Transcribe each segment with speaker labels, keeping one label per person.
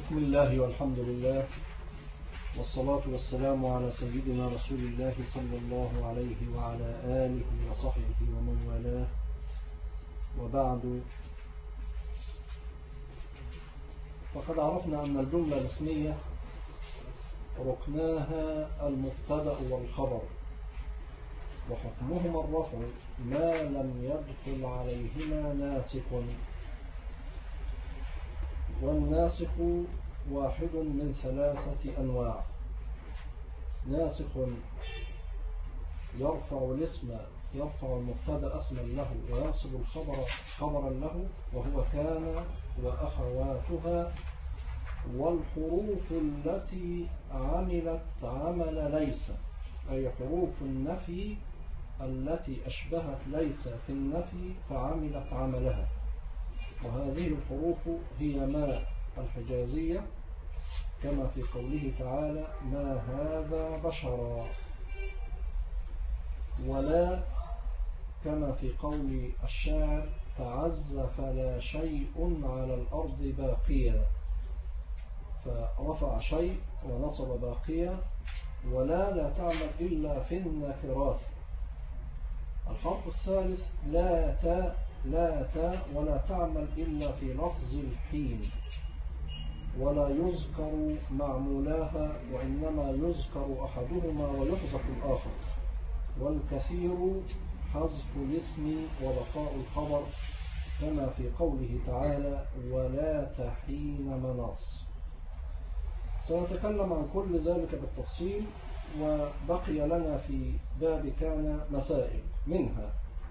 Speaker 1: بسم الله والحمد لله والصلاة والسلام على سيدنا رسول الله صلى الله عليه وعلى آله وصحبه ومن والاه، وبعد. فقد عرفنا أن الجملة الاسمية ركناها المبتدأ والخبر، وحكمهما الرفع ما لم يدخل عليهما ناسخ، والناسخ واحد من ثلاثة أنواع: ناسخ يرفع الاسم، يرفع المبتدأ اسما له وينصب الخبر خبرا له، وهو كان وأخواتها، والحروف التي عملت عمل ليس، أي حروف النفي التي أشبهت ليس في النفي فعملت عملها. وهذه الحروف هي ما الحجازية، كما في قوله تعالى: ما هذا بشرا. ولا كما في قول الشاعر: تعز فلا شيء على الأرض باقيا، فرفع شيء ونصب باقيا. ولا تعمل إلا في النكرات. الحرف الثالث لا تا ولا تعمل إلا في لفظ الحين، ولا يذكر معمولاها، وإنما يذكر أحدهما ويحذف الآخر. والكثير حذف الاسم وبقاء الخبر، كما في قوله تعالى: ولا تحين مناص. سنتكلم عن كل ذلك بالتفصيل، وبقي لنا في باب كان مسائل. منها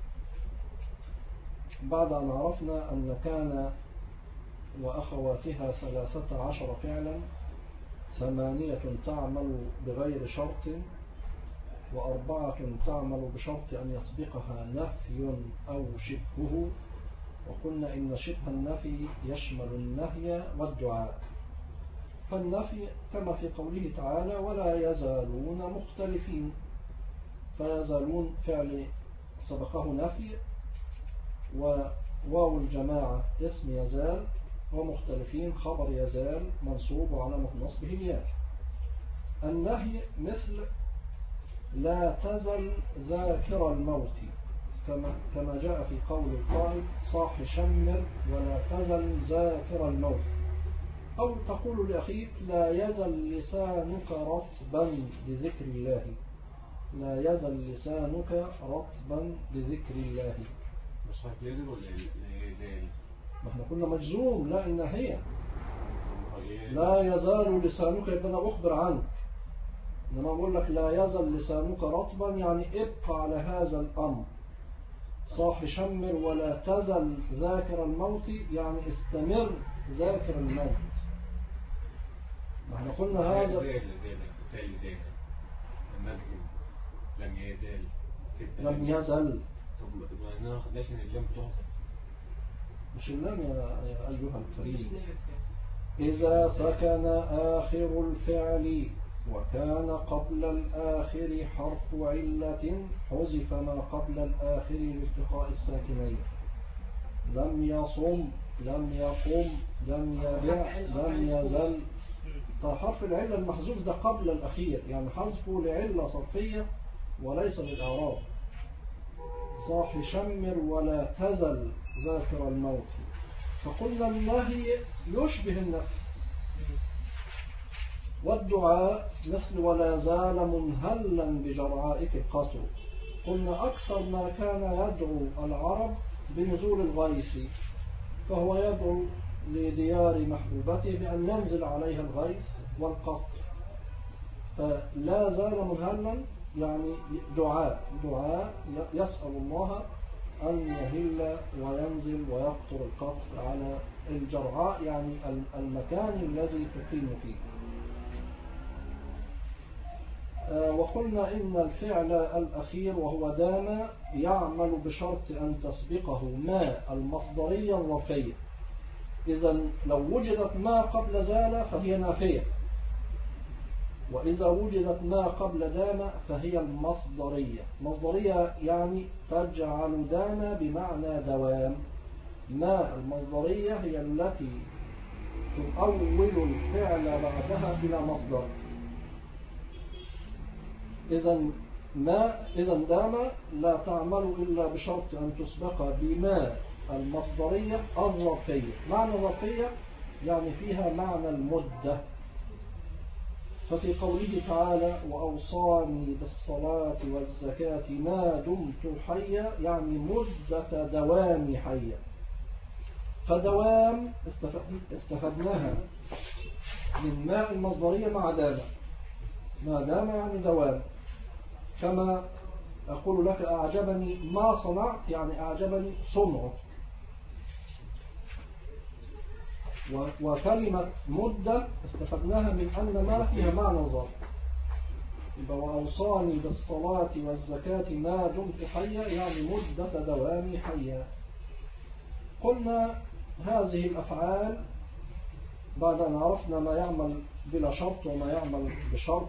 Speaker 1: بعد أن عرفنا أن كان وأخواتها 13 فعلا، 8 تعمل بغير شرط، و4 تعمل بشرط أن يسبقها نفي أو شبهه. وقلنا إن شبه النفي يشمل النهي والدعاء. فالنفي كما في قوله تعالى: ولا يزالون مختلفين، فيزالون فعل سبقه نفي، وواو الجماعة اسم يزال، ومختلفين خبر يزال منصوب وعلامة نصبه الياء. النهي مثل لا تزل ذاكر الموت، كما جاء في قول القائل: صاح شمر ولا تزل ذاكر الموت. أو تقول لأخيك: لا يزل لسانك رطبا بذكر الله، لا يزل لسانك رطبا بذكر الله.
Speaker 2: مش هتيزل ولا يزال؟
Speaker 1: ما احنا كنا مجزوم. لا، إن هي لا يزال لسانك، يبقى أنا أخبر عنك. إنما أقول لك لا يزل لسانك رطبا، يعني ابقى على هذا الأمر. صاح شمر ولا تزل ذاكر الموت، يعني استمر ذاكر الموت. ما احنا قلنا هذا لم يزل.
Speaker 2: طب ما ناخدناش ان اللام بتحذف؟
Speaker 1: مش اللام يا أيها الكريم. إذا سكن آخر الفعل وكان قبل الآخر حرف علة، حذف ما قبل الآخر لالتقاء الساكنين. لم يصم، لم يقم، لم يبع، لم يزل. فحرف العلة المحذوف ده قبل الأخير، يعني حذفه لعلة صرفية وليس للإعراب. صاح شمر ولا تزل ذاكر الموت. فقلنا النهي يشبه النفي. والدعاء مثل ولا زال منهلا بجرعائك القصر. قلنا أكثر ما كان يدعو العرب بنزول الغيث، فهو يدعو لديار محبوبته بأن ينزل عليها الغيث والقطر. فلا زال منهلا يعني دعاء يسأل الله أن يهل وينزل ويقطر القطر على الجرعاء، يعني المكان الذي تقيم فيه. وقلنا إن الفعل الأخير وهو دام يعمل بشرط أن تسبقه ما المصدرية الرفية. إذا لو وجدت ما قبل زال فهي نافية، وإذا وجدت ما قبل دام فهي المصدرية. مصدرية يعني تجعل دام بمعنى دوام. ما المصدرية هي التي تؤول الفعل بعدها إلى مصدر. إذا دام لا تعمل إلا بشرط أن تسبق بما المصدرية الظرفية. معنى الظرفية يعني فيها معنى المدة. ففي قوله تعالى وأوصاني بالصلاة والزكاة ما دمت حيا يعني مدة دوام حيا. فدوام استفدناها من ماء المصدرية مع دام. ما دام يعني دوام. كما أقول لك أعجبني ما صنعت يعني أعجبني صنعك. وكلمة مدة استفدناها من أن ما فيها معنى ظرف. وأوصاني بالصلاة والزكاة ما دمت حيا يعني مدة دوامي حيا. قلنا هذه الأفعال بعد أن عرفنا ما يعمل بلا شرط وما يعمل بشرط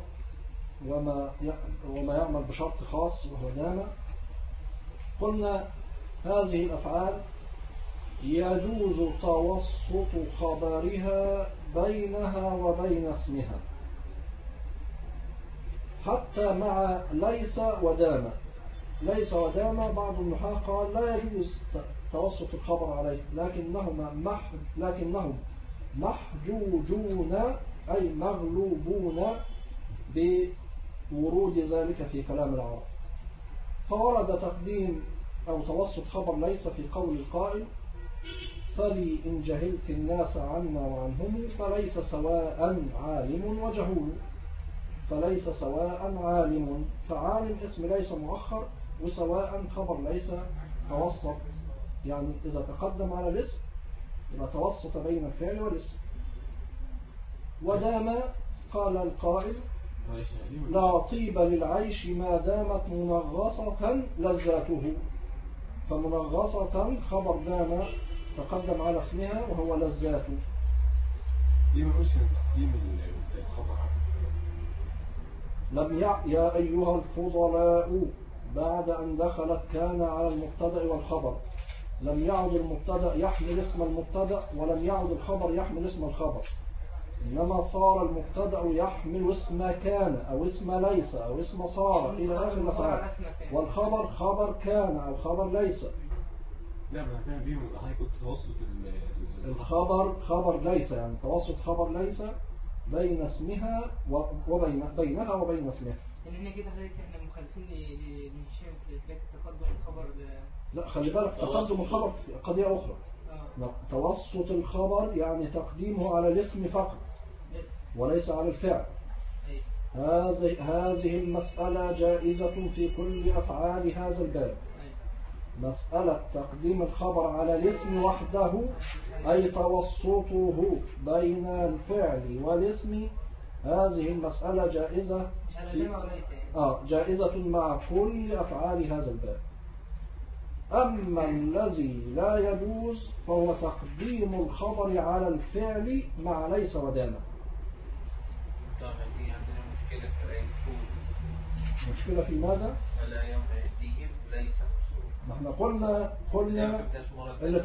Speaker 1: وما يعمل بشرط خاص وهو دام. قلنا هذه الأفعال يجوز توسط خبرها بينها وبين اسمها حتى مع ليس ودام. ليس ودام بعض النحاة قال لا يجوز توسط الخبر عليه لكنهم محجوجون أي مغلوبون بورود ذلك في كلام العرب. فورد تقديم أو توسط خبر ليس في قول القائل صلي إن جهلت الناس عنا وعنهم فليس سواء عالم وجهول. فليس سواء عالم فعالم اسم ليس مؤخر وسواء خبر ليس توسط يعني إذا تقدم على الاسم يبقى توسط بين الفعل والاسم. ودام قال القائل لا طيب للعيش ما دامت منغصة لذاته. فمنغصة خبر دام تقدم على اسمها وهو لذاته. لم يا أيها الفضلاء بعد أن دخلت كان على المبتدأ والخبر. لم يعد المبتدأ يحمل اسم المبتدأ ولم يعد الخبر يحمل اسم الخبر، إنما صار المبتدأ يحمل اسم كان أو اسم ليس أو اسم صار إلى آخر الأفعال، والخبر خبر كان أو خبر ليس.
Speaker 2: لا ما كان بيهم كنت توسط
Speaker 1: الخبر خبر ليس يعني توسط خبر ليس بين اسمها بينها وبين اسمها.
Speaker 3: يعني كده احنا مخالفين للشيء في تقدم الخبر.
Speaker 1: لا خلي بالك تقدم الخبر قضية أخرى. توسط الخبر يعني تقديمه على الاسم فقط وليس على الفعل. هذه المسألة جائزة في كل أفعال هذا الباب. مسألة تقديم الخبر على الاسم وحده أي توسطه بين الفعل والاسم، هذه المسألة جائزة جائزة مع كل أفعال هذا الباب. أما الذي لا يجوز فهو تقديم الخبر على الفعل مع ليس ودام. مشكلة في ماذا؟
Speaker 3: لا يهديهم ليس.
Speaker 1: ما احنا قلنا اللي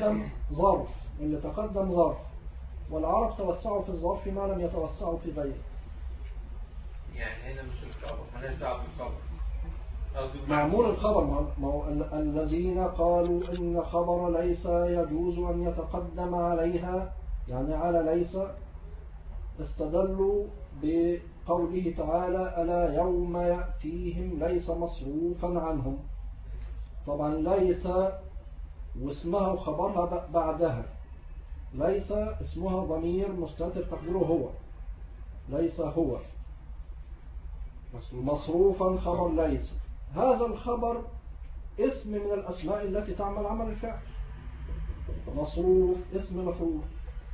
Speaker 1: تقدم ظرف والعرب توسعوا في الظرف ما لم يتوسعوا في غيره.
Speaker 3: يعني هنا مش الخبر مالناش دعوه بالخبر،
Speaker 1: معمول الخبر. الذين قالوا إن خبر ليس يجوز أن يتقدم عليها يعني على ليس استدلوا بقوله تعالى ألا يوم يأتيهم ليس مصروفا عنهم. طبعا ليس واسمها وخبرها بعدها. ليس اسمها ضمير مستتر تقديره هو. ليس هو مصروفا خبر ليس. هذا الخبر اسم من الأسماء التي تعمل عمل الفعل. مصروف اسم مفعول،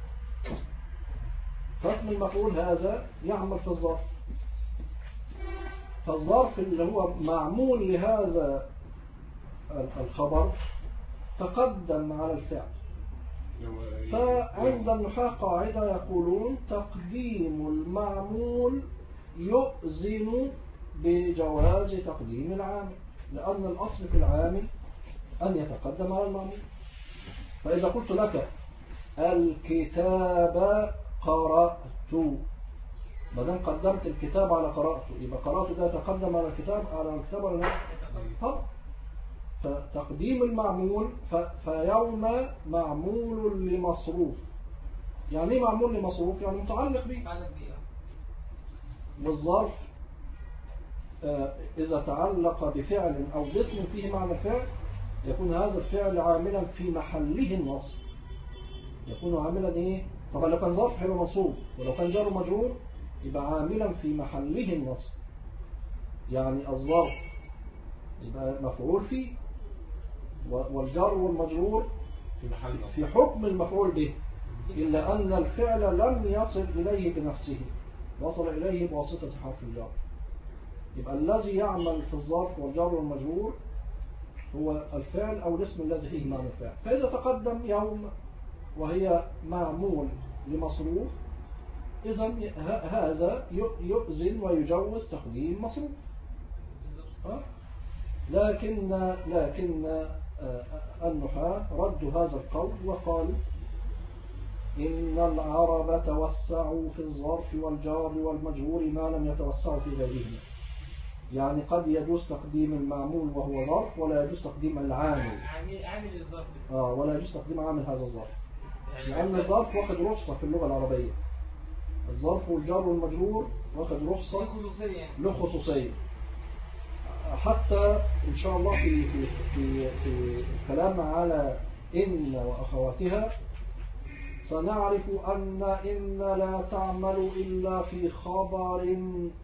Speaker 1: فاسم المفعول هذا يعمل في الظرف. فالظرف اللي هو معمول لهذا الخبر تقدم على الفعل. فعند النحاة قاعدة يقولون تقديم المعمول يؤذن بجواز تقديم العامل، لأن الأصل في العامل أن يتقدم على المعمول. فإذا قلت لك الكتاب قرأت. بدل قدمت الكتاب على قرأته، يبقى قرأته ده يتقدم على الكتاب ولا لا؟ طب فتقديم المعمول فيوم معمول لمصروف. يعني ايه معمول لمصروف؟ يعني متعلق به. والظرف إذا تعلق بفعل أو باسم فيه معنى فعل يكون هذا الفعل عاملا في محله النصب. يكون عاملا ايه؟ طبعا لو كان ظرف هيبقى منصوب، ولو كان جار ومجرور يبقى عاملا في محله النصب. يعني الظرف يبقى مفعول فيه، والجار والمجرور في حكم المفعول به، إلا أن الفعل لم يصل إليه بنفسه، وصل إليه بواسطة حرف الجر. يبقى الذي يعمل في الظرف والجار والمجرور هو الفعل أو الاسم الذي فيه معنى الفعل. فإذا تقدم يوم وهي معمول لمصروف، إذن هذا يؤذن ويجوز تقديم مصروف. لكن النحاة ردوا هذا القول وقالوا إن العرب توسعوا في الظرف والجار والمجرور ما لم يتوسعوا في غيرهما. يعني قد يجوز تقديم المعمول وهو ظرف، ولا يجوز تقديم العامل
Speaker 3: عامل الظرف
Speaker 1: ولا يجوز تقديم عامل هذا الظرف، لأن الظرف واخد رخصة في اللغة العربية. الظرف والجار والمجرور واخد رخصة له خصوصية. حتى إن شاء الله في الكلام على إن وأخواتها سنعرف أن إن لا تعمل إلا في خبر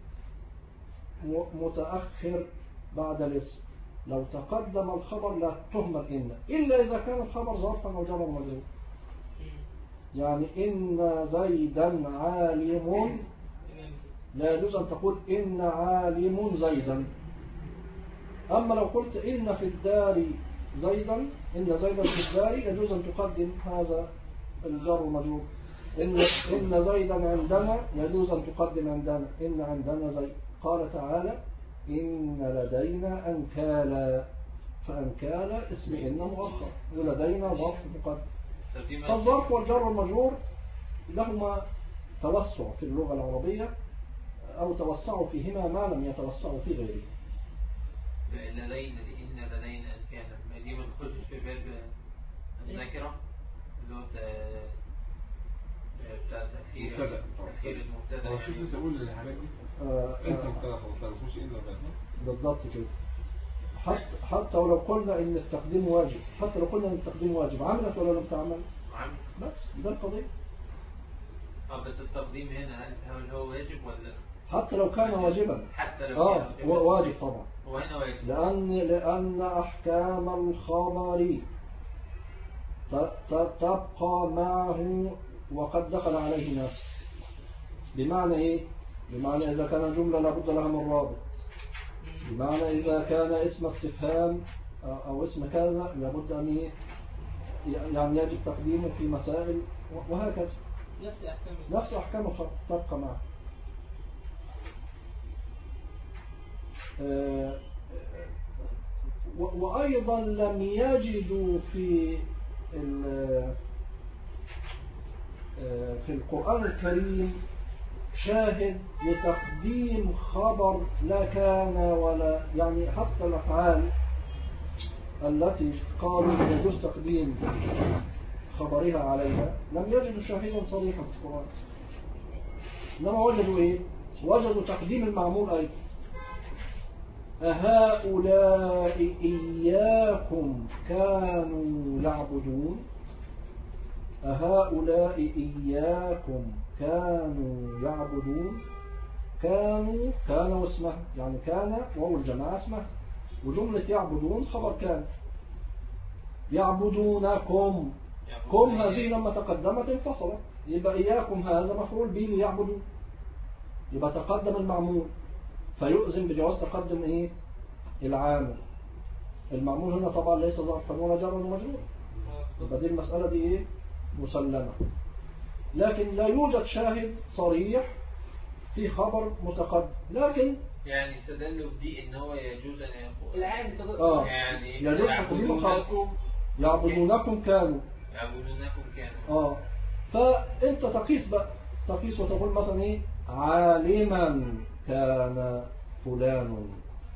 Speaker 1: متأخر بعد الاسم. لو تقدم الخبر لا تهمل إن، إلا إذا كان الخبر ظرفا أو جرا مجرور. يعني إن زيدا عالم لا يجوز أن تقول إن عالم زيدا. أما لو قلت إن في الدار زيدا، إن زيدا في الدار، يجوز أن تقدم هذا الجر والمجرور. إن زيدا عندنا، يجوز أن تقدم عندنا إن عندنا زيد. قال تعالى إن لدينا أنكالا، فأنكالا اسم إن مؤخر، ولدينا ظرف مقدم. فالظرف والجر والمجرور لهما توسع في اللغة العربية، أو توسعوا فيهما ما لم يتوسعوا في غيره.
Speaker 4: لدينا إن لدينا أنكالا دي ما تخشش في باب النكرة اللي هو بتاع تأخير المبتدا.
Speaker 2: هو شوف لسه أقول الحاجات دي انت مبتدا خلاص ما تخش إن ولا
Speaker 1: بالضبط كده. حتى ولو قلنا ان التقديم واجب، حتى لو قلنا ان التقديم واجب، عملت ولا لم تعمل؟
Speaker 4: عمل.
Speaker 1: بس ده القضية.
Speaker 4: بس التقديم هنا هل هو واجب ولا؟
Speaker 1: حتى لو كان واجبا.
Speaker 4: حتى لو كان
Speaker 1: واجب طبعا.
Speaker 4: وهنا واجب.
Speaker 1: لأن أحكام الخبر تبقى معه وقد دخل عليه ناس. بمعنى ايه؟ بمعنى إذا كان جملة لابد لها من رابط، بمعنى إذا كان اسم استفهام أو اسم كذا لابد أن يعني يجب تقديمه في مسائل، وهكذا نفس أحكام الخبر تبقى معه. وأيضا لم يجدوا في القرآن الكريم شاهد لتقديم خبر لا كان ولا، يعني حتى الأفعال التي قالوا يجوز تقديم خبرها عليها لم يجدوا شاهدا صريحا في القرآن. إنما وجدوا إيه؟ وجدوا تقديم المعمول أيضا. أهؤلاء إياكم كانوا يعبدون، أهؤلاء إياكم كانوا يعبدون. كانوا اسمها، يعني كان وهو الجماعة اسمها، وجملة يعبدون خبر كان. يعبدونكم، كم هذه لما تقدمت انفصلت، يبقى إياكم هذا مفعول به ليعبدون، يبقى تقدم المعمول، فيؤذن بجواز تقدم ايه؟ العامل. المعمول هنا طبعا ليس ظرفا ولا جرا ولا مجرور، يبقى دي المسألة دي ايه؟ مسلمة. لكن لا يوجد شاهد صريح في خبر متقدم. لكن
Speaker 4: يعني استدلوا بدي ان هو يجوز ان يقول
Speaker 3: العام
Speaker 4: يعني
Speaker 1: يجوز تقديم خبر. يعبدونكم كانوا،
Speaker 4: يعبدونكم كانوا.
Speaker 1: فأنت تقيس بقى، تقيس وتقول مثلا إيه؟ عالما كان فلان،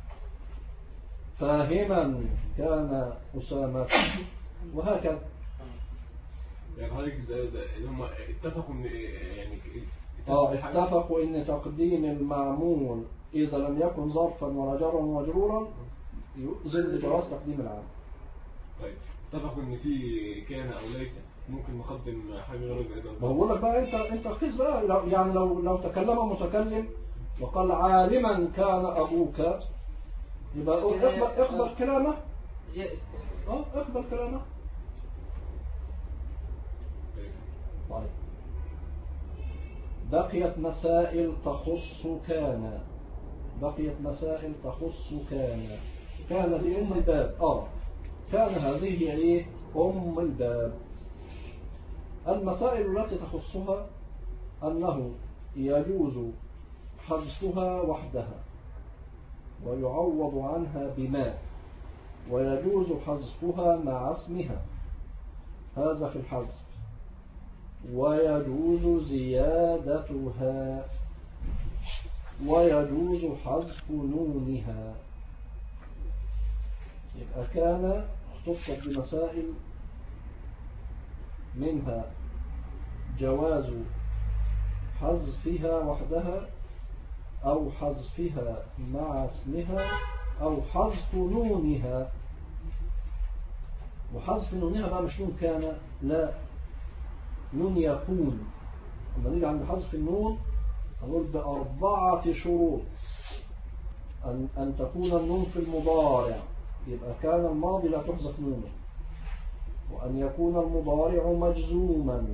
Speaker 1: فاهما كان أسامة، وهكذا.
Speaker 2: يعني حضرتك هم اتفقوا ان يعني
Speaker 1: اتفقوا ان تقديم المعمول اذا لم يكن ظرفا ولا جرا ومجرورا يؤذن بجواز تقديم العام.
Speaker 2: طيب اتفقوا ان في كان او ليس ممكن نقدم حاجه غير الاداره.
Speaker 1: بقول لك بقى انت قيس بقى، يعني لو تكلم متكلم وقال عالما كان ابوك، يبقى اقبل كلامه.
Speaker 3: جائز.
Speaker 1: اقبل كلامه. طيب بقيت مسائل تخص كان، كان دي أم الباب. كان هذه هي إيه؟ أم الباب. المسائل التي تخصها أنه يجوز حذفها وحدها ويعوض عنها بما، ويجوز حذفها مع اسمها، هذا في الحذف، ويجوز زيادتها، ويجوز حذف نونها. يبقى كان اختصت بمسائل منها جواز حذفها وحدها أو حذفها مع اسمها أو حذف نونها. وحذف نونها بقى مش نون كان، لا، نون يكون. لما نيجي عند حذف النون نقول بأربعة شروط: أن تكون النون في المضارع، يبقى كان الماضي لا تحذف نونه، وأن يكون المضارع مجزوما،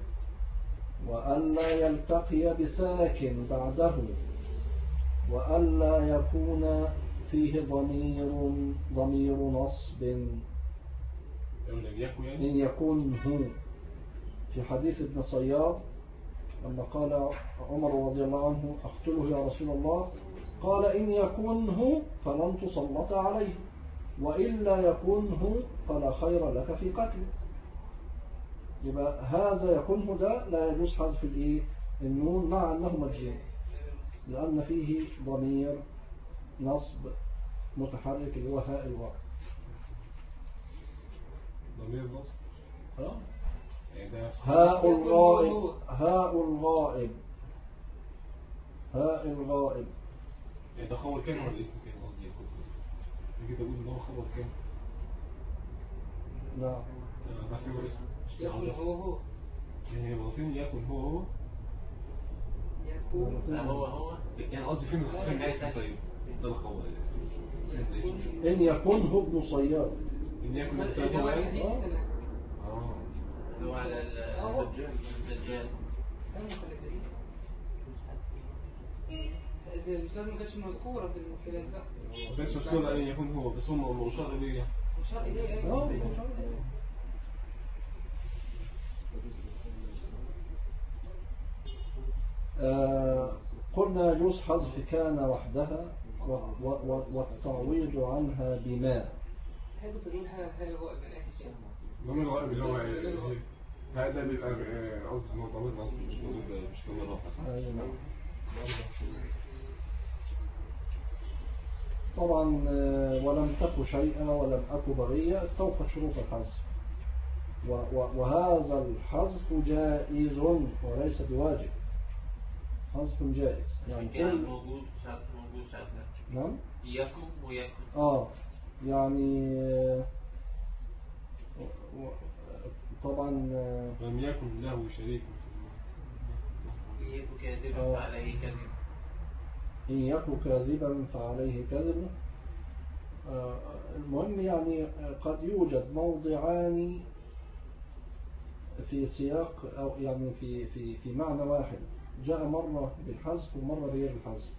Speaker 1: وألا يلتقي بساكن بعده، وألا يكون فيه ضمير نصب إن يكون هو. في حديث ابن صياد لما قال عمر رضي الله عنه: أقتله يا رسول الله؟ قال: إن يكونه فلن تسلط عليه، وإلا يكونه فلا خير لك في قتله. يبقى هذا يكونه ده لا يجوز حذف النون مع أنه مجزوم، لأن فيه ضمير نصب متحرك اللي هو هاء الغائب.
Speaker 2: ضمير نصب
Speaker 1: هاء الغائب، هاء الغائب.
Speaker 2: ده خبر كام ولا اسم كام؟ قصدي يكون كده اقول ده خبر كام؟
Speaker 1: نعم.
Speaker 2: بس هو اسم
Speaker 3: يكون هو
Speaker 2: يعني باطن يكون هو يعني قصدي فين الاسم؟ طيب ده الخبر
Speaker 1: إن يكون هو ابن صياد،
Speaker 2: إن يكون
Speaker 4: هو على الدجال.
Speaker 3: الأستاذ ما كانتش مذكورة في الكلام ده.
Speaker 2: ما كانتش مذكورة أن يكون هو، بس هم مشار إليه.
Speaker 3: مشار إليه.
Speaker 1: قلنا يجوز حذف كان وحدها والتعويض عنها بما.
Speaker 3: حلو تقول حاجة غائب من أي شيء.
Speaker 2: ضمير غائب اللي هو هذا بيبقى قصدي إنه ضمير نصب مش ضمير رفع.
Speaker 1: طبعا ولم تك شيئا ولم أك بغية استوفت شروط الحذف، وهذا الحذف جائز وليس بواجب، حذف جائز. يعني
Speaker 4: كان موجود شرط.
Speaker 1: نعم.
Speaker 4: يكن ويكن.
Speaker 1: يعني طبعا
Speaker 2: لم يكن له شريك.
Speaker 4: يكن كاذبا فعليه كذب.
Speaker 1: إن يكن كاذبا فعليه كذب. المهم يعني قد يوجد موضعان في سياق أو يعني في معنى واحد، جاء مرة بالحذف ومرة بغير الحذف.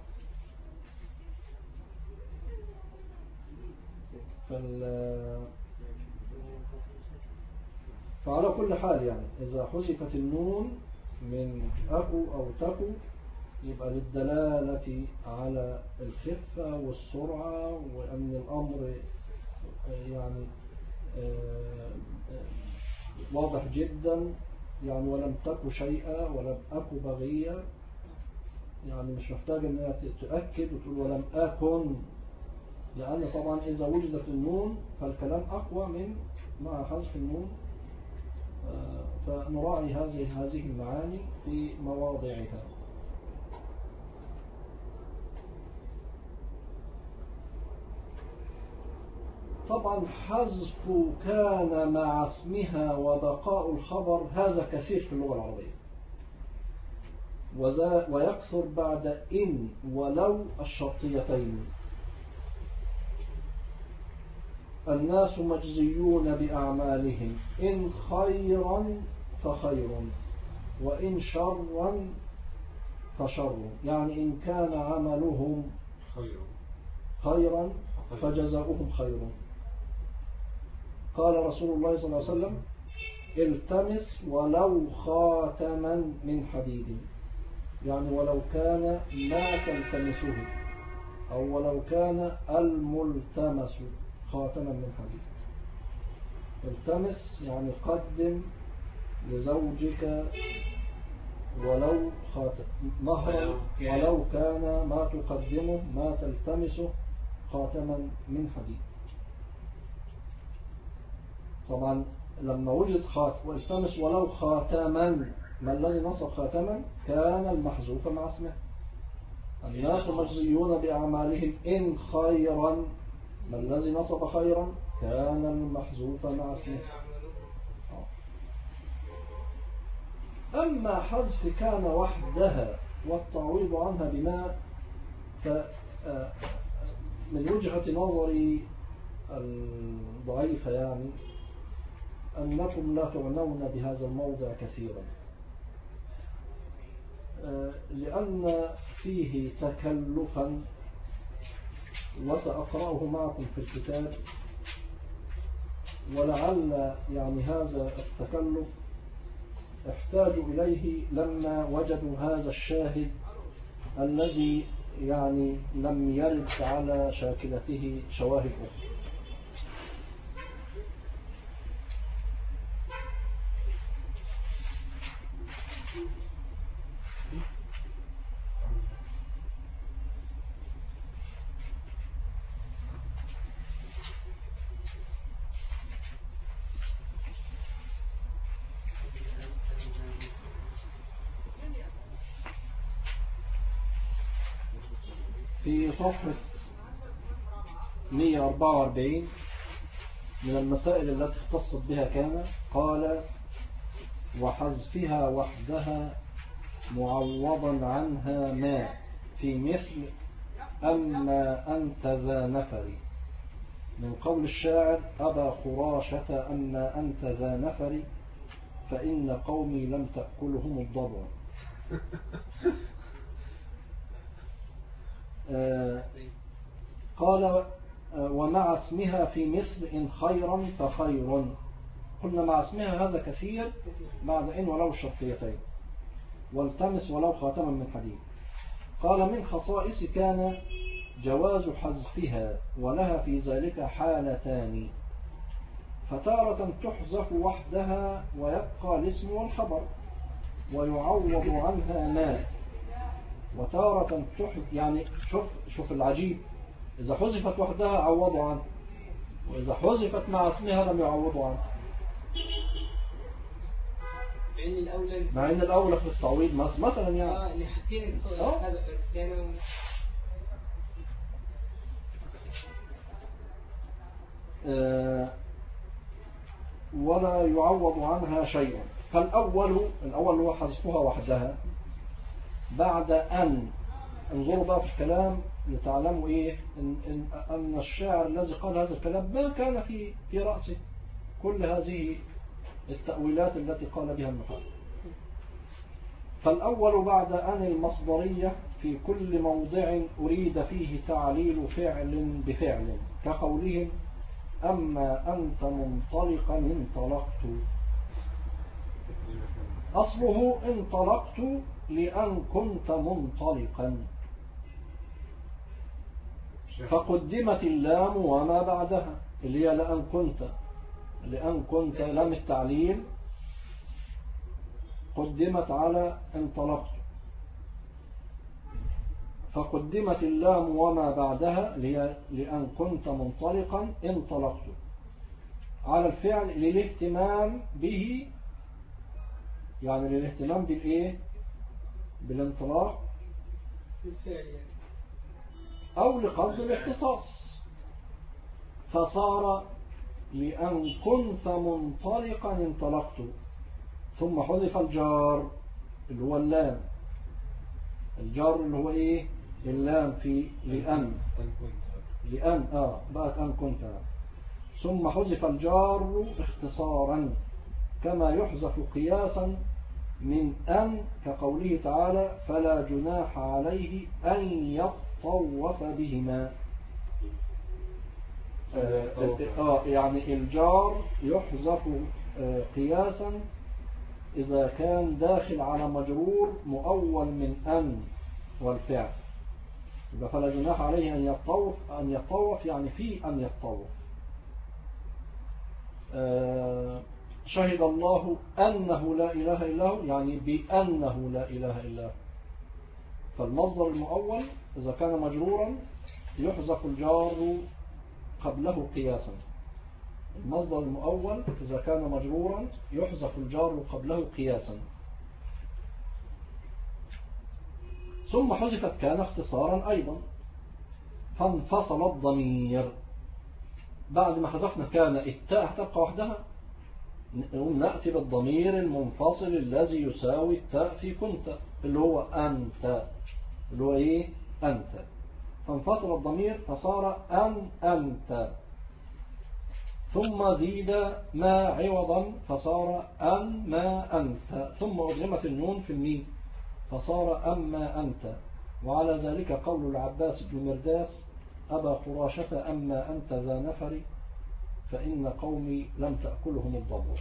Speaker 1: فعلى كل حال يعني إذا حذفت النون من أكو أو تكو يبقى للدلالة على الخفة والسرعة، وأن الأمر يعني واضح جدا يعني ولم تك شيئا ولم أك بغيا، يعني مش محتاج أنها تؤكد وتقول ولم أكن، لأن طبعا إذا وجدت النون فالكلام أقوى من مع حذف النون. فنراعي هذه المعاني في مواضعها. طبعا حذف كان مع اسمها وبقاء الخبر هذا كثير في اللغة العربية، ويكثر بعد إن ولو الشرطيتين. الناس مجزيون بأعمالهم إن خيرا فخير وإن شرا فشر، يعني إن كان عملهم خيرا فجزاؤهم خير. قال رسول الله صلى الله عليه وسلم التمس ولو خاتما من حديد، يعني ولو كان ما تلتمسه، أو ولو كان الملتمس خاتما من حديد. التمس يعني قدم لزوجك ولو مهرا، ولو كان ما تقدمه ما تلتمسه خاتما من حديد. طبعا لما وجد خاتم والتمس ولو خاتما، ما الذي نصب خاتما؟ كان المحذوف مع اسمه. الناس مجزيون بأعمالهم إن خيرا، ما الذي نصب خيرا؟ كان المحذوف مع اسمه. أما حذف كان وحدها والتعويض عنها بما، من وجهة نظري الضعيفة يعني أنكم لا تعنون بهذا الموضع كثيرا، لأن فيه تكلفا، وسأقرأه معكم في الكتاب، ولعل يعني هذا التكلف احتاجوا إليه لما وجدوا هذا الشاهد الذي يعني لم يرد على شاكلته شواهد أخرى. في صفحة 144 من المسائل التي اختصت بها كان قال وحذفها وحدها معوضا عنها ما في مثل أما أنت ذا نفر، من قول الشاعر أبا خراشة أما أنت ذا نفر فإن قومي لم تأكلهم الضبع. قال ومع اسمها في مثل إن خيرا فخير، قلنا مع اسمها هذا كثير بعد إن ولو الشرطيتين، والتمس ولو خاتما من حديد. قال من خصائص كان جواز حذفها، ولها في ذلك حالتان، فتارة تحذف وحدها ويبقى الاسم والخبر ويعوض عنها ما، وتارة تحذف، يعني شوف العجيب، إذا حذفت وحدها عوضوا عنه، وإذا حذفت مع اسمها لم يعوضوا عنه، مع إن الأولى في التعويض مثلا يعني ولا يعوض عنها شيء. فالأول هو حذفها وحدها بعد أن، انظروا بقى في الكلام لتعلموا إيه أن الشاعر الذي قال هذا الكلام ما كان في رأسه كل هذه التأويلات التي قال بها النحاة. فالأول بعد أن المصدرية في كل موضع أريد فيه تعليل فعل بفعل، كقولهم أما أنت منطلقا انطلقت، أصله انطلقت لأن كنت منطلقا، فقدمت اللام وما بعدها اللي هي لأن كنت، لأن كنت لام التعليل قدمت على انطلقت، فقدمت اللام وما بعدها لأن كنت منطلقا انطلقت على الفعل للاهتمام به، يعني للاهتمام بالإيه؟ بالانطلاق أو لقصد الاختصاص. فصار لأن كنت منطلقا انطلقت، ثم حذف الجار اللي هو اللام، الجار اللي هو إيه؟ اللام في لأن بقت أن كنت، ثم حذف الجار اختصارا كما يحذف قياسا من أن كقوله تعالى فلا جناح عليه أن يطوف بهما. يعني الجار يحذف قياسا إذا كان داخل على مجرور مؤول من أن والفعل، فلا جناح عليه أن يطوف يعني في أن يطوف. شهد الله أنه لا إله إلا هو يعني بأنه لا إله إلا هو. فالمصدر المؤول إذا كان مجرورا يحذف الجار قبله قياسا، المصدر المؤول إذا كان مجرورا يحذف الجار قبله قياسا. ثم حذفت كان اختصارا أيضا، فانفصل الضمير. بعد ما حذفنا كان التاء هتبقى وحدها، نأتي بالضمير المنفصل الذي يساوي التاء في كنت اللي هو أنت، اللي هو إيه؟ أنت. فانفصل الضمير فصار أنت، ثم زيد ما عوضا فصار ما أنت، ثم أضغمت النون في الميم فصار أما أنت. وعلى ذلك قول العباس بن مرداس أبا قراشة أما أنت ذا نفر فإن قومي لم تأكلهم الضبور.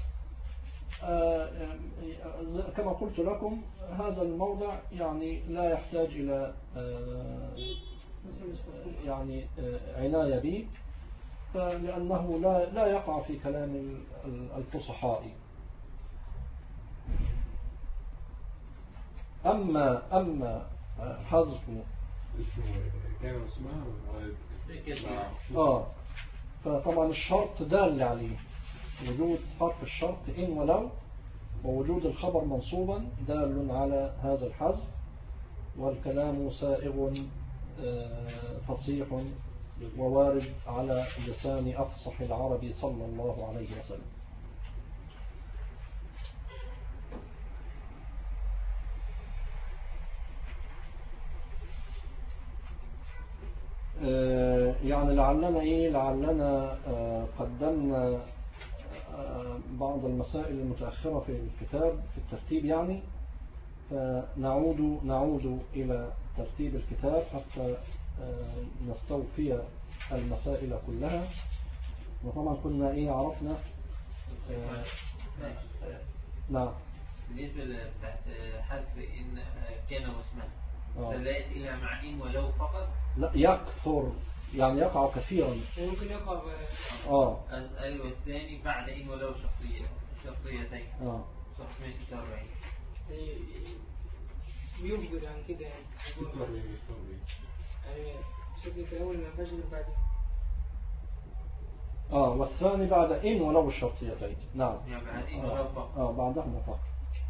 Speaker 1: كما قلت لكم هذا الموضع يعني لا يحتاج إلى يعني عناية به، لأنه لا يقع في كلام الفصحاء. أما حذف
Speaker 2: كان
Speaker 1: فطبعا الشرط دال عليه وجود حرف الشرط إن ولو، ووجود الخبر منصوبا دال على هذا الحذف، والكلام سائغ فصيح ووارد على لسان أفصح العرب صلى الله عليه وسلم. يعني لعلنا قدمنا بعض المسائل المتأخرة في الكتاب في الترتيب يعني، فنعود إلى ترتيب الكتاب حتى نستوفي المسائل كلها. وطبعا كنا عرفنا نعم
Speaker 4: بالنسبة لتحت حذف إن كان واسمها فلقيت إلى مع إن ولو فقط،
Speaker 1: لا يكثر يعني يقع كثيرا،
Speaker 3: ممكن يقع
Speaker 4: أيوة. الثاني بعد إن ولو شرطيتين صح 146
Speaker 3: بيجبر يعني كده يعني شكل الأول ما فيهاش غير بعد
Speaker 1: والثاني بعد إن ولو الشرطيتين. نعم
Speaker 4: يعني بعد إن ولو فقط
Speaker 1: بعدهم فقط.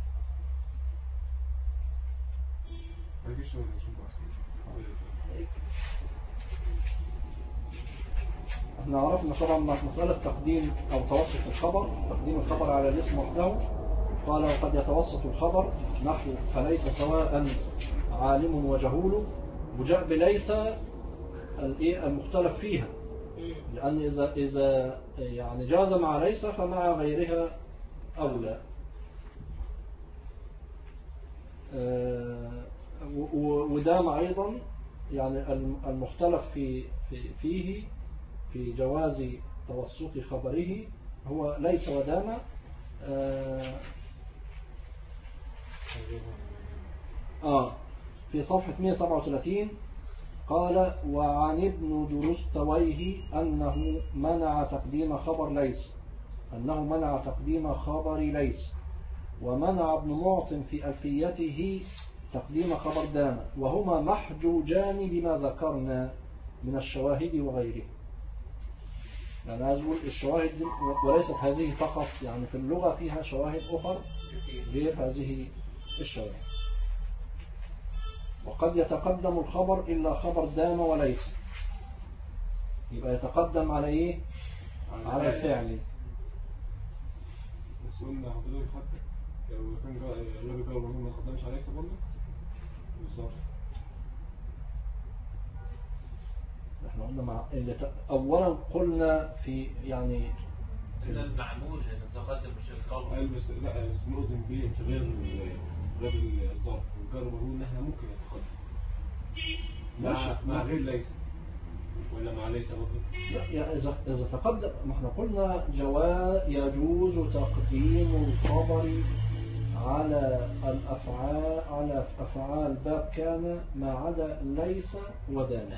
Speaker 1: احنا عرفنا طبعا مسألة تقديم أو توسط الخبر، تقديم الخبر على الاسم وحده. قال وقد يتوسط الخبر نحو فليس سواء عالم وجهول، وجاء بليس المختلف فيها، لأن إذا يعني جاز مع ليس فمع غيرها أولى. ودام أيضا يعني المختلف فيه في جواز توسط خبره هو ليس ودام. في صفحة 137 قال وعن ابن درستويه أنه منع تقديم خبر ليس أنه منع تقديم خبر ليس، ومنع ابن معطٍ في ألفيته تقديم خبر دام، وهما محجوجان بما ذكرنا من الشواهد وغيره. يعني أقول الشواهد وليست هذه فقط، يعني في اللغة فيها شواهد أخرى غير هذه الشواهد. وقد يتقدم الخبر إلا خبر دام وليس، يبقى يتقدم على إيه؟ على الفعل.
Speaker 2: بس قلنا حضرتك حتى لو كان الراجل جاوب ما قدمش على ليس برضه بالظبط.
Speaker 1: احنا قلنا مع اولا قلنا في يعني
Speaker 4: المعمول المتقدم مش الخبر.
Speaker 2: قال بس لا نؤذن بيه مش غير الظرف، والجار بقول ان احنا ممكن نتقدم مع غير ليس ولا مع ليس برضه.
Speaker 1: لا اذا تقدم، ما احنا قلنا يجوز تقديم الخبر على الافعال، على افعال باب كان ما عدا ليس ودام.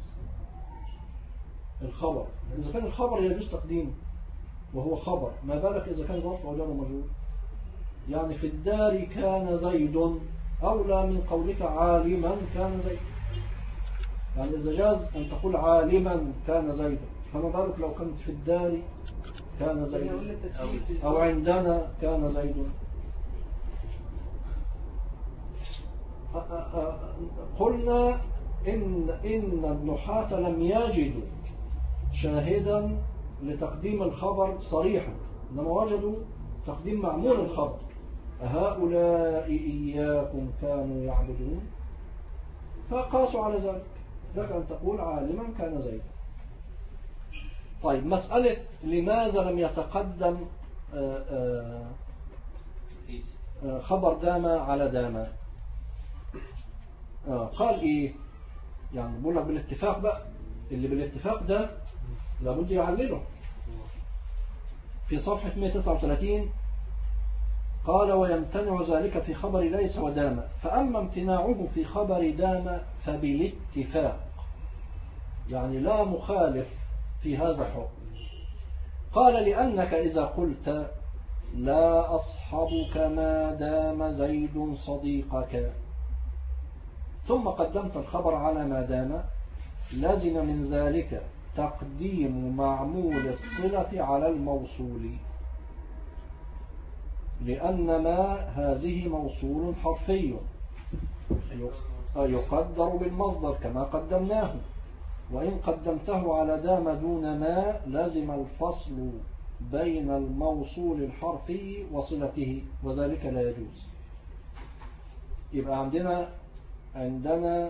Speaker 1: الخبر إذا كان الخبر يجوز تقديمه وهو خبر، ما بالك إذا كان ظرف أو جار ومجرور. يعني في الدار كان زيد أولى من قولك عالما كان زيد. يعني إذا جاز أن تقول عالما كان زيد، فما بالك لو كنت في الدار كان زيد أو عندنا كان زيد. قلنا إن النحاة لم يجدوا شاهدا لتقديم الخبر صريحا، إنما وجدوا تقديم معمول الخبر. أهؤلاء إياكم كانوا يعبدون، فقاسوا على ذلك، لك أن تقول عالما كان زيدا. طيب مسألة لماذا لم يتقدم خبر دام على دام؟ قال إيه؟ يعني بقول لك بالاتفاق بقى، اللي بالاتفاق ده لابد يعلله. في صفحة 139 قال ويمتنع ذلك في خبر ليس ودام، فأما امتناعه في خبر دام فبالاتفاق، يعني لا مخالف في هذا الحكم. قال لأنك إذا قلت لا أصحبك ما دام زيد صديقك ثم قدمت الخبر على ما دام، لازم من ذلك تقديم معمول الصلة على الموصول، لأن ما هذه موصول حرفي يقدر بالمصدر كما قدمناه، وإن قدمته على دام دون ما لازم الفصل بين الموصول الحرفي وصلته، وذلك لا يجوز. يبقى عندنا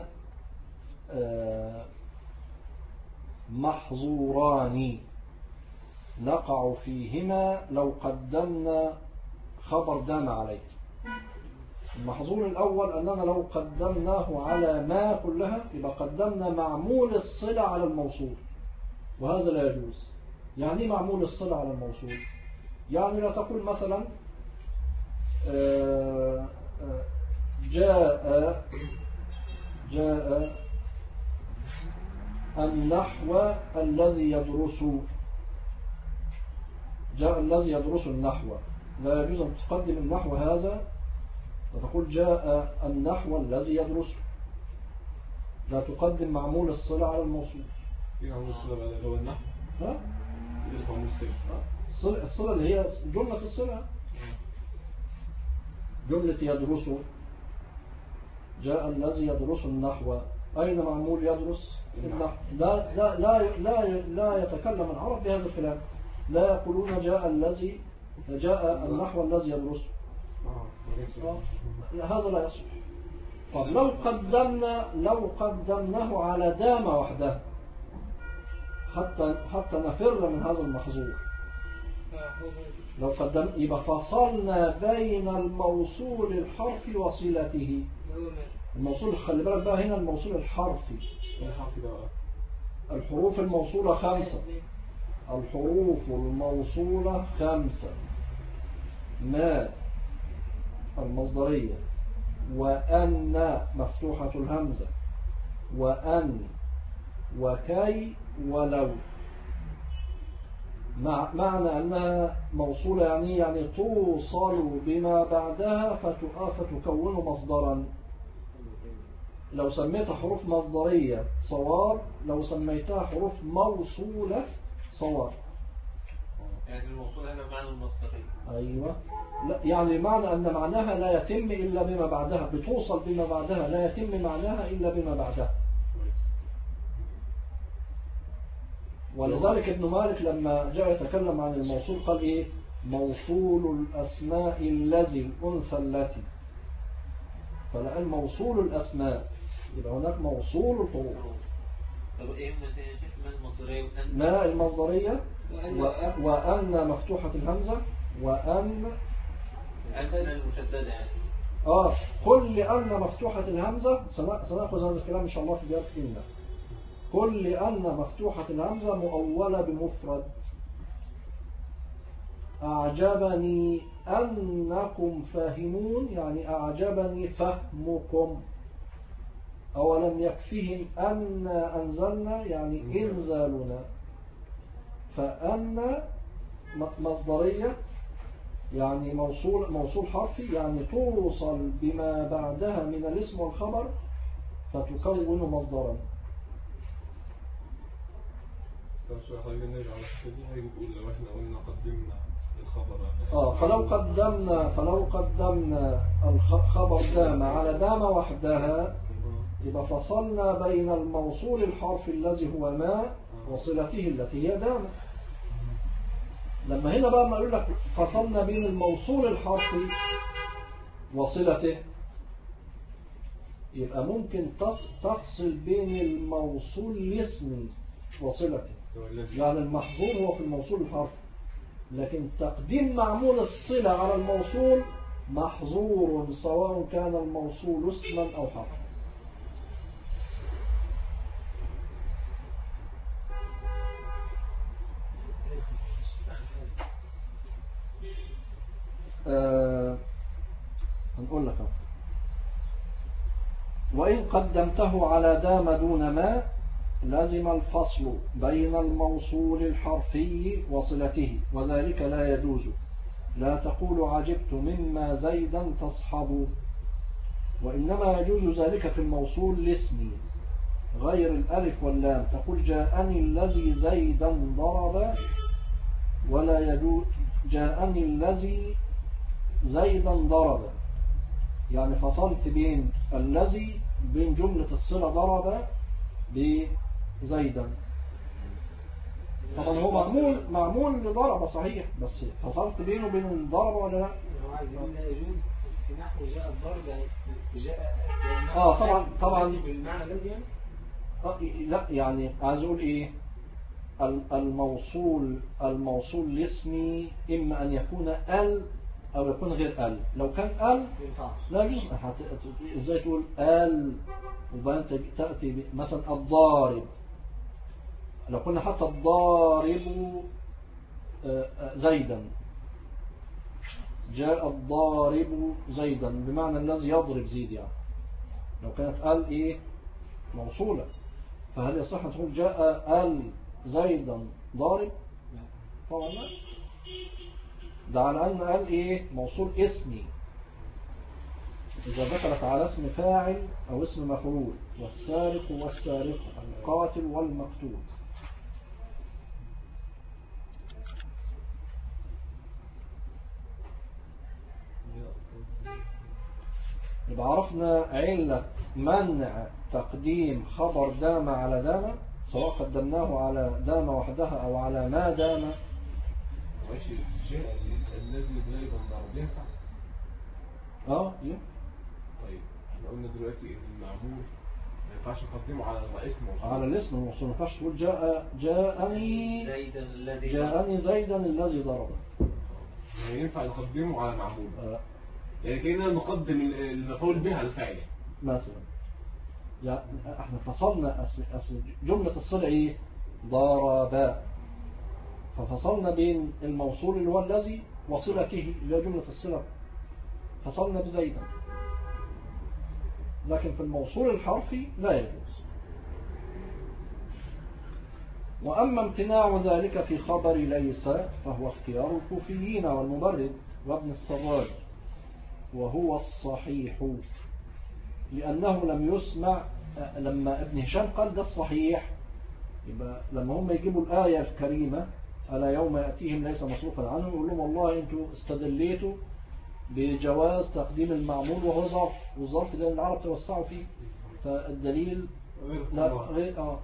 Speaker 1: محظوران نقع فيهما لو قدمنا خبر دام عليه. المحظور الأول أننا لو قدمناه على ما كلها يبقى قدمنا معمول الصلة على الموصول، وهذا لا يجوز. يعني معمول الصلة على الموصول، يعني لا تقول مثلا جاء النحو الذي يدرس، جاء الذي يدرس النحو، لا يجوز أن تقدم النحو هذا وتقول جاء النحو الذي يدرسه، لا تقدم معمول الصلة على الموصول.
Speaker 2: ايه معمول الصلة على جو النحو؟
Speaker 1: ها؟
Speaker 2: اسمه معمول الصلة.
Speaker 1: الصلة اللي هي جملة الصلة، جملة يدرسه، جاء الذي يدرس النحو، أين معمول يدرس النحو؟ لا يتكلم العرب بهذا الكلام، لا يقولون جاء النحو الذي يدرسه. هذا لا يصح. طب لو قدمناه على دام وحده حتى نفر من هذا المحظور، لو قدم يبقى فصلنا بين الموصول الحرفي وصلته. الموصول خلي بالك بقى هنا الموصول الحرفي، الحروف الموصولة 5، الحروف الموصولة 5: ما المصدرية، وأن مفتوحة الهمزة، وأن، وكي، ولو. معنى أنها موصولة يعني توصل بما بعدها فتكون مصدرا. لو سميتها حروف مصدرية صواب، لو سميتها حروف موصولة صواب.
Speaker 4: يعني الموصول هنا بمعنى المصدرية.
Speaker 1: أيوة، لا يعني معنى أن معناها لا يتم إلا بما بعدها، بتوصل بما بعدها، لا يتم معناها إلا بما بعدها. ولذلك ابن مالك لما جاء يتكلم عن الموصول قال إيه؟ موصول الأسماء الذي الأنثى التي. فلأن موصول الأسماء يبقى هناك موصول الحروف.
Speaker 4: طب إيه ما المصدرية وأن؟
Speaker 1: ما المصدرية وأن مفتوحة الهمزة وأن
Speaker 4: المشددة يعني.
Speaker 1: كل أن مفتوحة الهمزة، سنأخذ هذا الكلام إن شاء الله في بيان إن. كل أن مفتوحة الهمزة مؤولة بمفرد. أعجبني أنكم فاهمون، يعني أعجبني فهمكم. أولم يكفهم أن أنزلنا، يعني إنزالنا. فأن مصدرية يعني موصول حرفي، يعني توصل بما بعدها من الاسم والخبر فتكون مصدرا.
Speaker 2: طب شو حاجة نرجع على الحتة دي، هي بتقول لو احنا قلنا قدمنا الخبر
Speaker 1: فلو قدمنا الخبر دام على دام وحدها، يبقى فصلنا بين الموصول الحرفي الذي هو ما وصلته التي هي دام. لما هنا بقى ما أقول لك فصلنا بين الموصول الحرفي وصلته، يبقى ممكن تفصل بين الموصول الاسمي وصلته. يعني المحظور هو في الموصول الحرفي، لكن تقديم معمول الصلة على الموصول محظور سواء كان الموصول اسما أو حرفا. هنقول لك وإن قدمته على دام دون ما لازم الفصل بين الموصول الحرفي وصلته، وذلك لا يجوز. لا تقول عجبت مما زيدا تصحب، وإنما يجوز ذلك في الموصول الاسمي غير الألف واللام. تقول جاءني الذي زيدا ضرب، ولا يجوز جاءني الذي زيدا ضرب، يعني فصلت بين الذي بين جملة الصلة ضرب بزيدا. طبعا هو معمول لضرب صحيح، بس فصلت بينه وبين الضرب ولا لا؟
Speaker 3: هو عايز يقول لا يجوز في نحو جاء الضرب،
Speaker 1: طبعا
Speaker 3: بالمعنى الذي يعني
Speaker 1: لا، يعني عايز اقول ايه، الموصول الاسمي اما ان يكون ال او يكون غير ال. لو كان ال لا يجوز. ازاي تقول ال وبعدين تأتي مثلا الضارب؟ لو كنا حتى الضارب زيدا، جاء الضارب زيدا بمعنى الذي يضرب زيد، يعني لو كانت ال ايه موصولة، فهل يصح ان تقول جاء ال زيدا ضارب؟ طبعا لا. ده على ان ال ايه موصول اسمي، إذا دخلت على اسم فاعل أو اسم مفعول، والسارق والسارقة، القاتل والمقتول. يبقى عرفنا علة منع تقديم خبر دام على دام، سواء قدمناه على دام وحدها أو على ما دام.
Speaker 2: ماشي، الشيء الذي غالبا ضرب ينفع؟
Speaker 1: ينفع.
Speaker 2: طيب احنا قلنا دلوقتي ان المعمول ما ينفعش نقدمه على الاسم،
Speaker 1: على الاسم الموصول. ما ينفعش تقول جاءني زيدا الذي ضرب.
Speaker 2: يعني ينفع نقدمه على معمول، يعني كأننا نقدم المفعول به على الفاعل
Speaker 1: مثلا. يعني احنا فصلنا جملة الصلة ايه ضرب، ففصلنا بين الموصول اللي هو الذي وصلته الى جملة الصلة، فصلنا بزيدا. لكن في الموصول الحرفي لا يجوز. وأما امتناع ذلك في خبر ليس فهو اختيار الكوفيين والمبرد وابن السراج وهو الصحيح، لأنه لم يسمع. لما ابن هشام قال ده الصحيح، يبقى لما هم يجيبوا الآية الكريمة ألا يوم يأتيهم ليس مصروفا عنهم، يقول لهم والله أنتوا استدليتوا بجواز تقديم المعمول وهو ظرف، والظرف ده العرب توسعوا فيه، فالدليل لا غير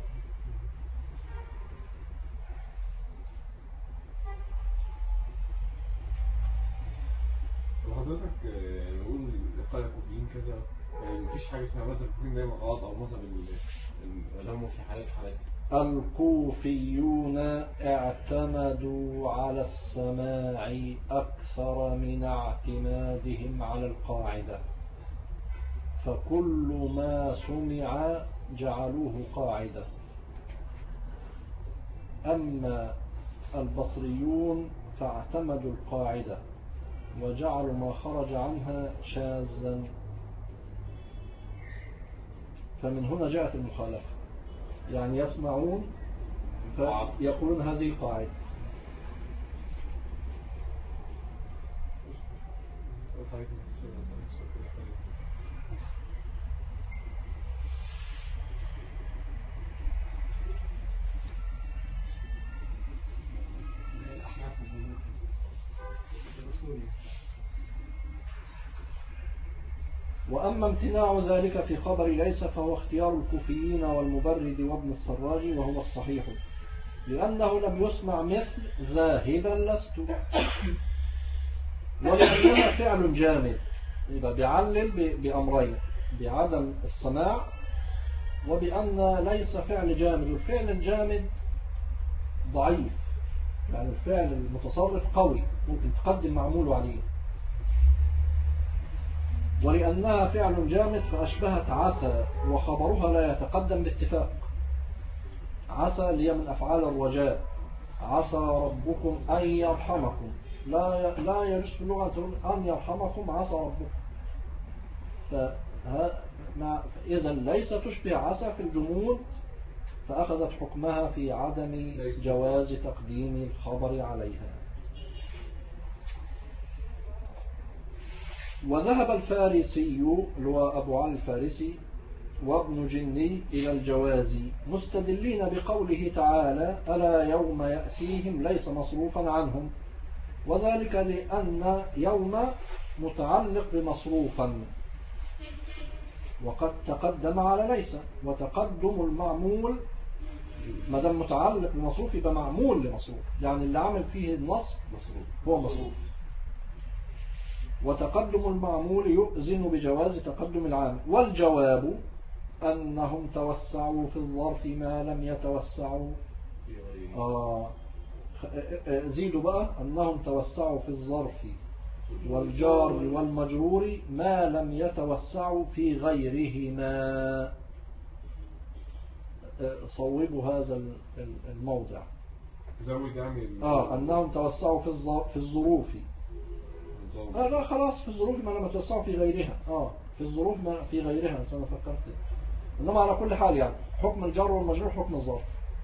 Speaker 2: وحضرتك نقول قال الكوفيين كذا، مفيش حاجة اسمها مثلا الكوفيين دايما غلط أو مثلا العلماء في حالات
Speaker 1: الكوفيون اعتمدوا على السماع أكثر من اعتمادهم على القاعدة، فكل ما سمع جعلوه قاعدة. أما البصريون فاعتمدوا القاعدة وجعلوا ما خرج عنها شاذا، فمن هنا جاءت المخالفة، يعني يسمعون فيقولون هذه القاعدة. وأما امتناع ذلك في خبر ليس فهو اختيار الكوفيين والمبرد وابن السراج وهو الصحيح، لأنه لم يسمع مثل ذاهبا لست، ولأنها فعل جامد، يبقى بيعلل بأمرين: بعدم السماع وبأن ليس فعل جامد. والفعل الجامد ضعيف، يعني الفعل المتصرف قوي ممكن تقدم معمول عليه، ولأنها فعل جامد فأشبهت عسى وخبرها لا يتقدم باتفاق. عسى لي من أفعال الرجاء، عسى ربكم أن يرحمكم، لا يجوز في اللغة تقول أن يرحمكم عسى ربكم، إذا ليس تشبه عسى في الجمود، فأخذت حكمها في عدم جواز تقديم الخبر عليها. وذهب الفارسي اللي هو أبو علي الفارسي وابن جني إلى الجواز، مستدلين بقوله تعالى ألا يوم يأتيهم ليس مصروفا عنهم، وذلك لأن يوم متعلق بمصروفا، وقد تقدم على ليس، وتقدم المعمول ما دام متعلق بمصروف يبقى معمول لمصروف، يعني اللي عمل فيه النص هو مصروف. وتقدم المعمول يؤذن بجواز تقدم العام. والجواب أنهم توسعوا في الظرف ما لم يتوسعوا زيدوا بقى أنهم توسعوا في الظرف والجار والمجرور ما لم يتوسعوا في غيرهما. صوبوا هذا الموضع. أنهم توسعوا في الظروف. لا خلاص في الظروف ما لم يتوسعوا في غيرها. في الظروف ما في غيرها أنا فكرت. إنما على كل حال يعني حكم الجر والمجرور حكم الظرف.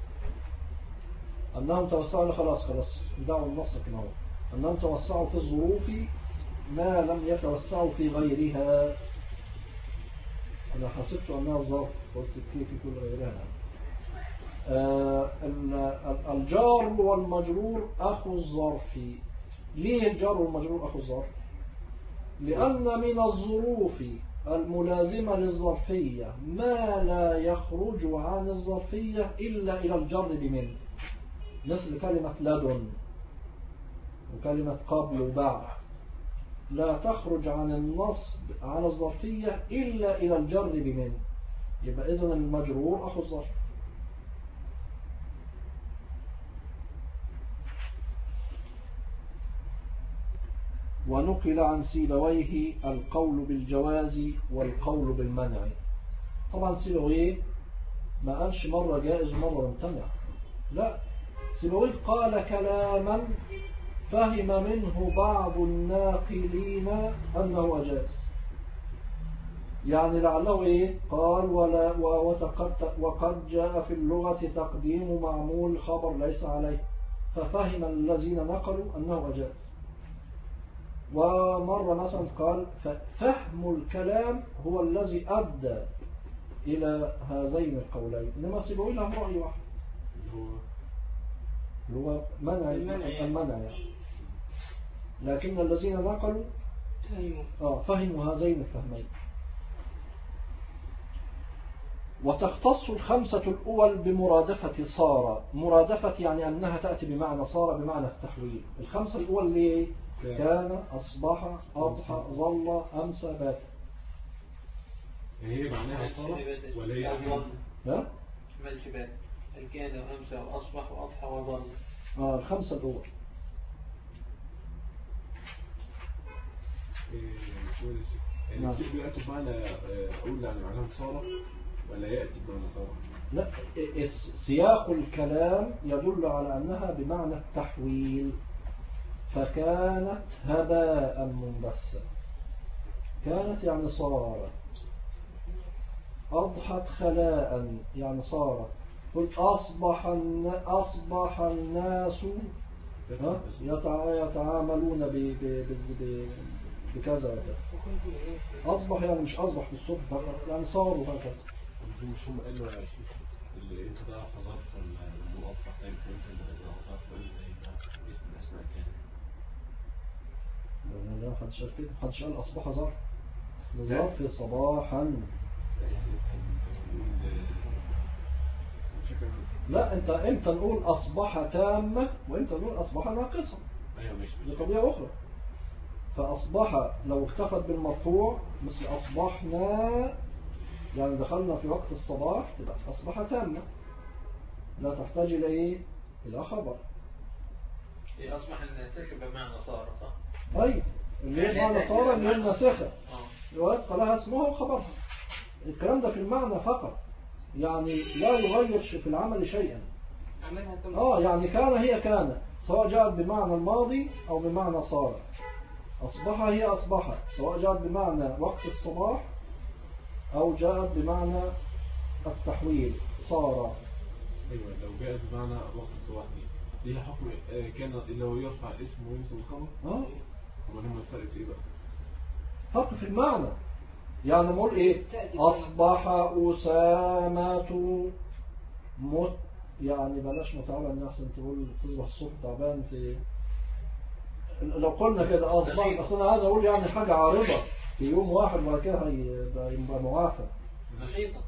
Speaker 1: أنهم توسعوا خلاص دعوا النص كما هو. أنهم توسعوا في الظروف ما لم يتوسعوا في غيرها. أنا حسبت أنها الظرف قلت كيف في كل غيرها. الجار والمجرور أخو الظرف. ليه الجار والمجرور أخو الظرف؟ لأن من الظروف الملازمة للظرفية ما لا يخرج عن الظرفية إلا إلى الجر بمن، مثل كلمة لدن وكلمة قبل وبعد، لا تخرج عن النصب عن الظرفية إلا إلى الجر بمن، يبقى إذن المجرور أخو الظرف. ونقل عن سيبويه القول بالجواز والقول بالمنع. طبعا سيبويه ما قالش مرة جائز مرة ممتنع، لا، سيبويه قال كلاما فهم منه بعض الناقلين أنه أجاز، يعني لعله إيه قال وقد جاء في اللغة تقديم معمول خبر ليس عليه، ففهم الذين نقلوا أنه أجاز. ومرة مثلا قال ففهم الكلام هو الذي أدى إلى هذين القولين، إنما سيبوا لهم رأي واحد اللي هو المنع يعني. لكن الذين نقلوا فهموا هذين الفهمين. وتختص الخمسة الأول بمرادفة صار. مرادفة يعني أنها تأتي بمعنى صار بمعنى التحويل. الخمسة الأول اللي كان، أصبح، أضحى، ظل، أمسى، بات.
Speaker 2: هي معناها صار ولا هي
Speaker 1: لا؟
Speaker 4: مالش بات كان وأمسى وأصبح وأضحى وظل.
Speaker 1: الخمسة الأول.
Speaker 2: يعني بيأتي بمعنى أقول يعني معناها صار ولا يأتي بمعنى صار؟
Speaker 1: لا، سياق الكلام يدل على أنها بمعنى التحويل. فكانت هباء منبثا. كانت يعني صارت. أضحت خلاء يعني صارت. قل أصبح الناس يتعاملون بكذا وكذا. أصبح يعني مش أصبح بالصبح فقط، يعني صاروا هكذا.
Speaker 2: مش هم قالوا يا شيخ اللي انت ده حضرت النور أصبح تاني فهمت اللي حضرت اسم الأسماء كان.
Speaker 1: لا محدش قال كده، محدش قال أصبح ظرف. ظرف صباحا. لا، انت امتى نقول أصبح تامة وامتى نقول أصبح ناقصة. دي قضية أخرى. فأصبح لو اكتفت بالمرفوع مثل أصبحنا يعني دخلنا في وقت الصباح تبقى أصبح تامة، لا تحتاج إلى إيه؟ إلى خبر.
Speaker 4: أصبح الناسخ بمعنى صار صح؟
Speaker 1: أي اللي هي معنى صار اللي هي الناسخة ويبقى لها اسمها وخبرها. الكلام ده في المعنى فقط، يعني لا يغير في العمل شيئا. يعني كان هي كان، سواء جاءت بمعنى الماضي أو بمعنى صار. أصبح هي أصبحت، سواء جاءت بمعنى وقت الصباح أو جاءت بمعنى التحويل صار.
Speaker 2: أيوة لو جاءت بمعنى وقت الصباح دي ليها حكم كان إلا هو يرفع الاسم وينسب الخبر. هم الفرق إيه بقى؟
Speaker 1: فرق في المعنى. يعني نقول إيه؟ أصبح أسامة يعني بلاش متعبا الناس أن تقول تصبح الصبح تعبان في. لو قلنا كده أصبح، بس أنا عايز أقول يعني حاجة عارضة في يوم واحد ولا كده هيبقى معافى.
Speaker 4: نشيطة.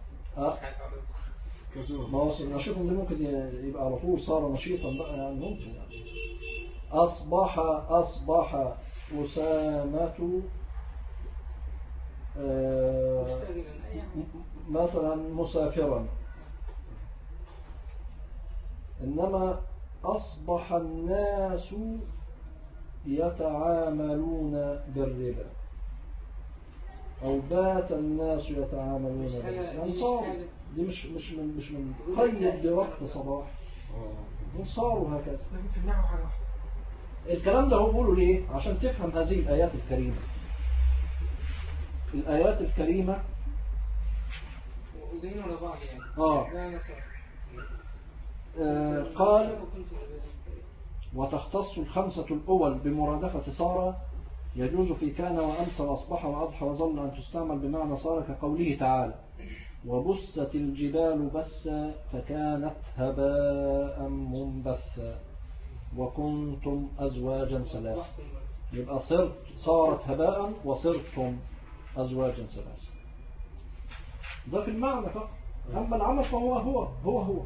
Speaker 1: ما هو النشيطا دي ممكن يبقى على طول صار نشيطا بقى، يعني ممكن يعني. أصبح أسامة مثلا مسافرا. إنما أصبح الناس يتعاملون بالربا أو بات الناس يتعاملون بالربا. يعني صار دي مش من قيد بوقت صباح، صاروا هكذا. الكلام ده هو بيقوله ليه؟ عشان تفهم هذه الآيات الكريمة. الآيات الكريمة قال وتختص الخمسة الأول بمرادفة صار. يجوز في كان وأمسى وأصبح وأضحى وظل أن تستعمل بمعنى صار، كقوله تعالى وبست الجبال بسا فكانت هباء منبثا وكنتم أزواجا ثلاثة. يبقى صارت هباء وصرتم أزواجا ثلاثة. ده في المعنى فقط، أما العمل فهو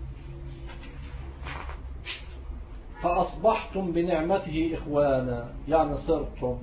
Speaker 1: فأصبحتم بنعمته إخوانا يعني صرتم.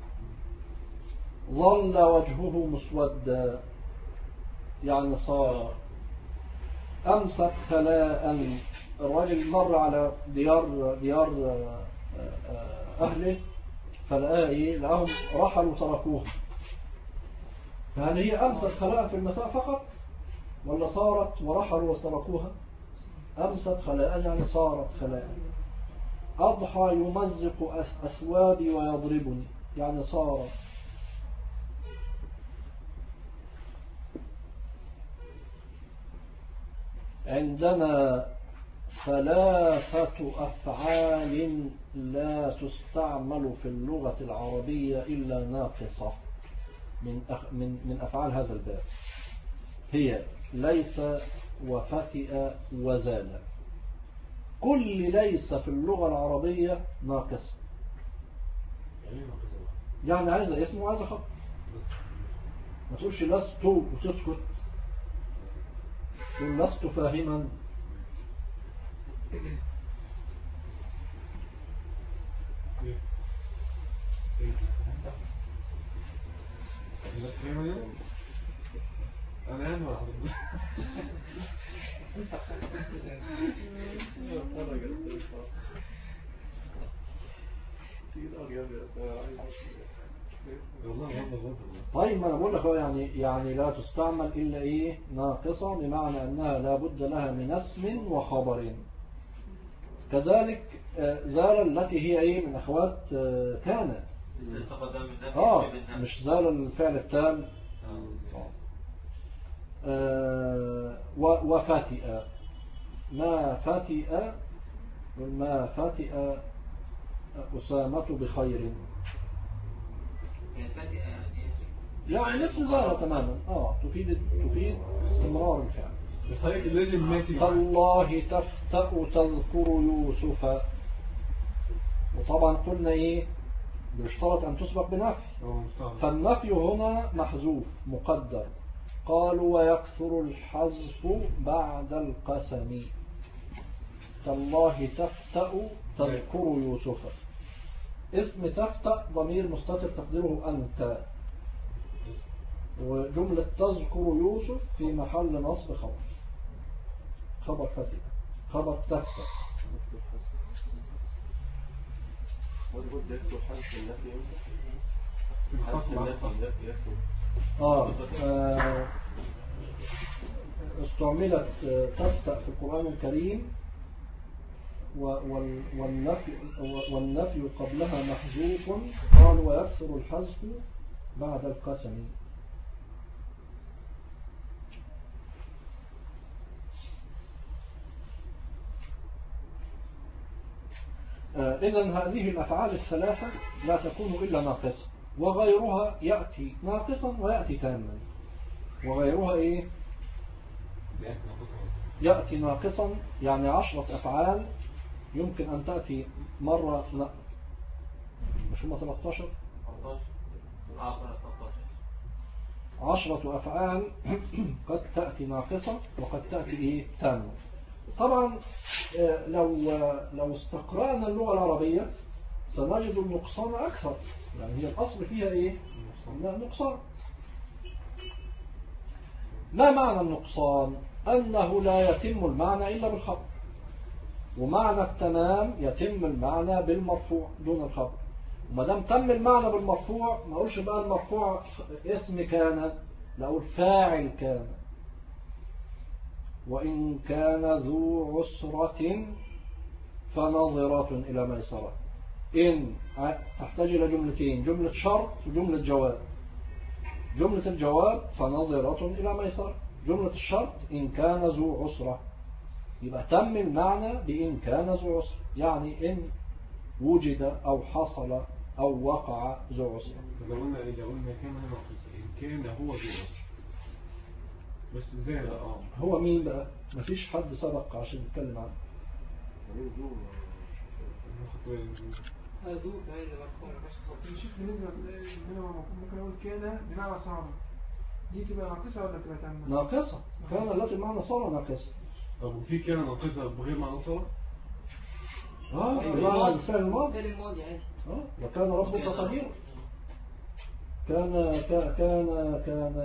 Speaker 1: ظل وجهه مسودا يعني صار. أمسك خلاء، الرجل مر على ديار أهله لقاهم رحلوا وتركوها. فهل هي أمسك خلاء في المساء فقط ولا صارت ورحلوا وتركوها؟ أمسك خلاء يعني صارت خلاء. أضحى يمزق أثوابي ويضربني يعني صار. عندنا 3 أفعال لا تستعمل في اللغة العربية إلا ناقصة من أفعال هذا الباب، هي ليس وفتئ وزال. كل ليس في اللغة العربية ناقصة، يعني عايزة اسم وعايزة خبر. ما تقولش لست وتسكت، تقول لست فاهما.
Speaker 2: أنا يعني واحد
Speaker 1: طيب ما أنا بقول لك يعني لا تستعمل إلا إيه ناقصة، بمعنى أنها لا بد لها من اسم وخبر. كذلك زال التي هي إيه من أخوات كان، مش زال الفعل التام. وفاتئ، ما فاتئ أسامة بخير، يعني نفس زال تماما. تفيد استمرار الفعل.
Speaker 2: بس هيك لازم ماتي.
Speaker 1: تالله تفتأ تذكر يوسف، وطبعا قلنا ايه بيشترط ان تسبق بنفي، فالنفي هنا محذوف مقدر. قالوا ويكثر الحذف بعد القسم. تالله تفتأ تذكر يوسف، اسم تفتأ ضمير مستتر تقديره أنت، وجملة تذكر يوسف في محل نصب خبر فتح، خبر تفتأ. استعملت تفتأ في القرآن الكريم، والنفي قبلها محذوف. قال ويكثر الحذف بعد القسم. إذن هذه الأفعال الثلاثة لا تكون إلا ناقصة، وغيرها يأتي ناقصا ويأتي تاما. وغيرها إيه؟ يأتي ناقصا، يعني 10 أفعال يمكن أن تأتي مرة مش هم 13 10 أفعال قد تأتي ناقصة وقد تأتي إيه تامة. طبعا لو استقرأنا اللغة العربية سنجد النقصان أكثر، يعني هي الأصل فيها إيه؟ نقصان. ما معنى النقصان؟ أنه لا يتم المعنى إلا بالخبر، ومعنى التمام يتم المعنى بالمرفوع دون الخبر. وما دام تم المعنى بالمرفوع ما أقولش بقى المرفوع اسم كان، لا أقول فاعل كان. وإن كان ذو عسرة فنظرة إلى ميسرة. إن تحتاج إلى جملتين، جملة شرط وجملة جواب. جملة الجواب فنظرة إلى ميسرة، جملة الشرط إن كان ذو عسرة. يبقى تم المعنى بإن كان ذو عسرة، يعني إن وجد أو حصل أو وقع ذو عسرة.
Speaker 2: لو قلنا كان ناقص، إن كان هو ذو عسرة بس ازاي بقى؟
Speaker 1: هو مين بقى؟ مفيش حد سبق عشان نتكلم عنه.
Speaker 3: ذو فعل مرفوع
Speaker 5: نشوف بالنسبة ممكن أقول كان بمعنى صار، دي تبقى ناقصة ولا تبقى تامة؟
Speaker 1: ناقصة. كان التي بمعنى صار ناقصة.
Speaker 2: طب وفي كان ناقصة بغير معنى صار؟
Speaker 1: بمعنى الفعل الماضي.
Speaker 3: الفعل الماضي عادي.
Speaker 1: وكان ربك قديرا. كان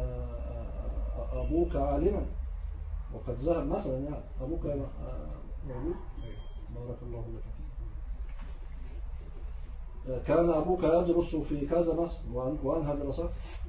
Speaker 1: أبوك عالما وقد ذهب مثلا، يعني أبوك موجود. بارك الله لك. كان أبوك يدرس في كذا مثلا وأنهى دراسات.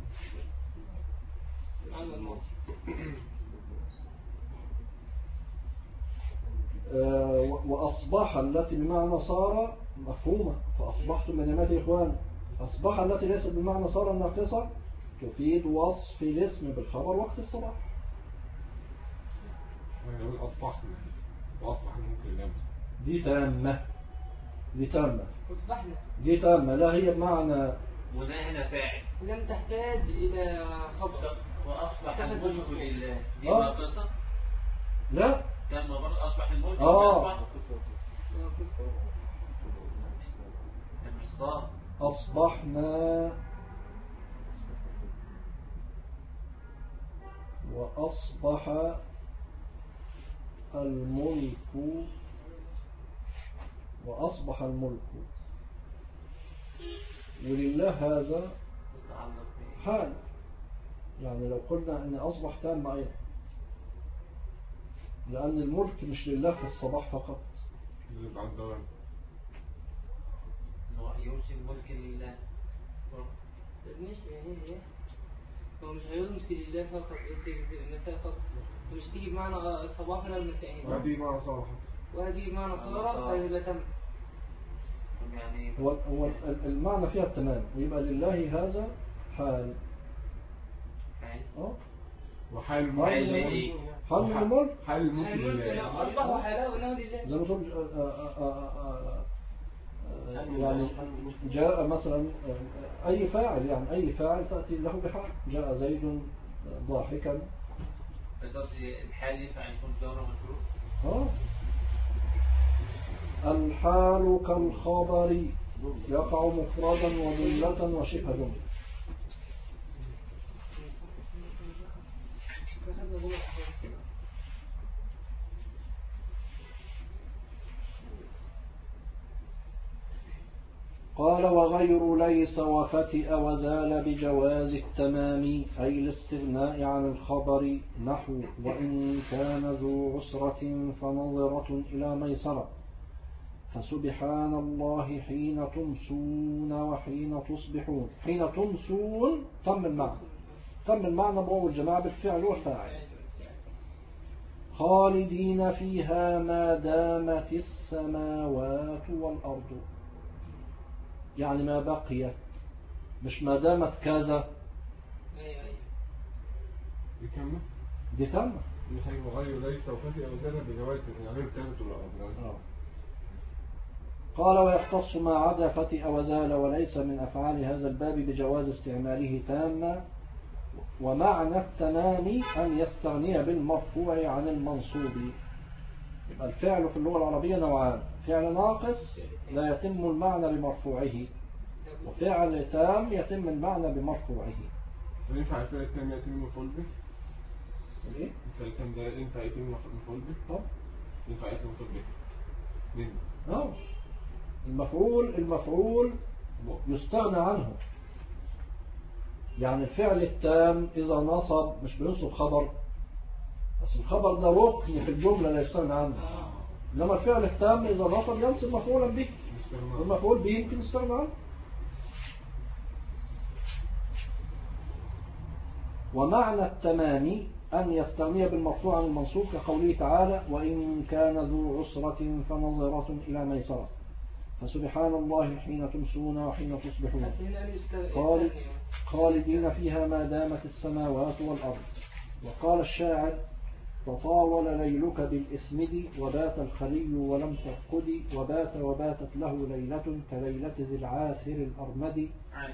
Speaker 1: وأصبح التي بمعنى صار مفهومة، فأصبحتم من نعمة إخوان. أصبح التي ليست بمعنى صار الناقصة تفيد وصف الاسم بالخبر وقت الصباح.
Speaker 2: نقول أصبحنا وأصبح الملك لله مثلا.
Speaker 1: دي تامة، دي تامة،
Speaker 3: أصبحنا
Speaker 1: دي تامة، لا هي بمعنى
Speaker 4: وده هنا فاعل
Speaker 3: لم تحتاج إلى خبر.
Speaker 4: وأصبح الملك لله دي
Speaker 1: آه.
Speaker 4: ناقصة.
Speaker 1: لا
Speaker 4: تم برضه أصبح الملك
Speaker 1: آه.
Speaker 4: المصدر
Speaker 1: أصبحنا وأصبح الملك وأصبح الملك ولله هذا
Speaker 4: متعلق به.
Speaker 1: حال، يعني لو قلنا أن أصبح تام أيضا، لأن الملك مش لله في الصباح فقط.
Speaker 2: اللي بعد دوام
Speaker 4: إنه يرسل الملك لله.
Speaker 3: مش هي هو مش هيرمسي لله فقط في المساء فقط، مش تيجي بمعنى صباح ولا المساء هنا.
Speaker 2: ودي مع صالح.
Speaker 3: وهذه بمعنى صارت فيبقى تم.
Speaker 4: يعني
Speaker 1: هو المعنى فيها التمام، ويبقى لله هذا حال.
Speaker 2: وحال
Speaker 1: حال
Speaker 2: الملك
Speaker 1: حال الملك
Speaker 2: حال الملك لله.
Speaker 3: أصبح وحاله إنه لله.
Speaker 1: زي ما تقول يعني جاء مثلا أي فاعل، يعني أي فاعل تأتي له بحال. جاء زيد ضاحكا.
Speaker 4: بس قصدي الحال ينفع يكون جار ومجرور.
Speaker 1: الحال كالخبر يقع مفردا وجملة وشبه جملة. قال وغير ليس وفتئ وزال بجواز التمام، أي الاستغناء عن الخبر، نحو وإن كان ذو عسرة فنظرة إلى ميسرة، فسبحان الله حين تمسون وحين تصبحون. حين تمسون تم المعنى، تم المعنى بواو الجماعة بالفعل والفاعل. خالدين فيها ما دامت السماوات والأرض، يعني ما بقيت، مش ما دامت كذا.
Speaker 2: دي كاملة؟
Speaker 1: دي تامة.
Speaker 2: دي حاجة وغير ليس وفتئ وزال بجواز يعني غير تامة ولا
Speaker 1: قال ويختص ما عدا فتئ وزال وليس من أفعال هذا الباب بجواز استعماله تاما. ومعنى التمام أن يستغني بالمرفوع عن المنصوب. يبقى الفعل في اللغة العربية نوعان: فعل ناقص لا يتم المعنى بمرفوعه، وفعل تام يتم المعنى بمرفوعه.
Speaker 2: ينفع الفعل التام يتم مفعول به؟
Speaker 1: ايه؟
Speaker 2: الفعل التام ده ينفع يتم مفعول به؟ ينفع يتم مفعول به مين؟
Speaker 1: المفعول يستغنى عنه. يعني الفعل التام إذا نصب مش بينصب خبر، بس الخبر ده ركن في الجملة لا يستغنى عنه. إنما الفعل التام إذا نصب ينصب مفعولا به، والمفعول به يمكن يستغنى عنه. ومعنى التمام أن يستغني بالمرفوع عن المنصوب، كقوله تعالى وإن كان ذو عسرة فنظرة إلى ميسرة، فسبحان الله حين تمسون وحين تصبحون، خالدين فيها ما دامت السماوات والأرض. وقال الشاعر تطاول ليلك بالإسمد وبات الخلي ولم تفقد، وباتت له ليلة كليلة ذي العاثر الأرمد.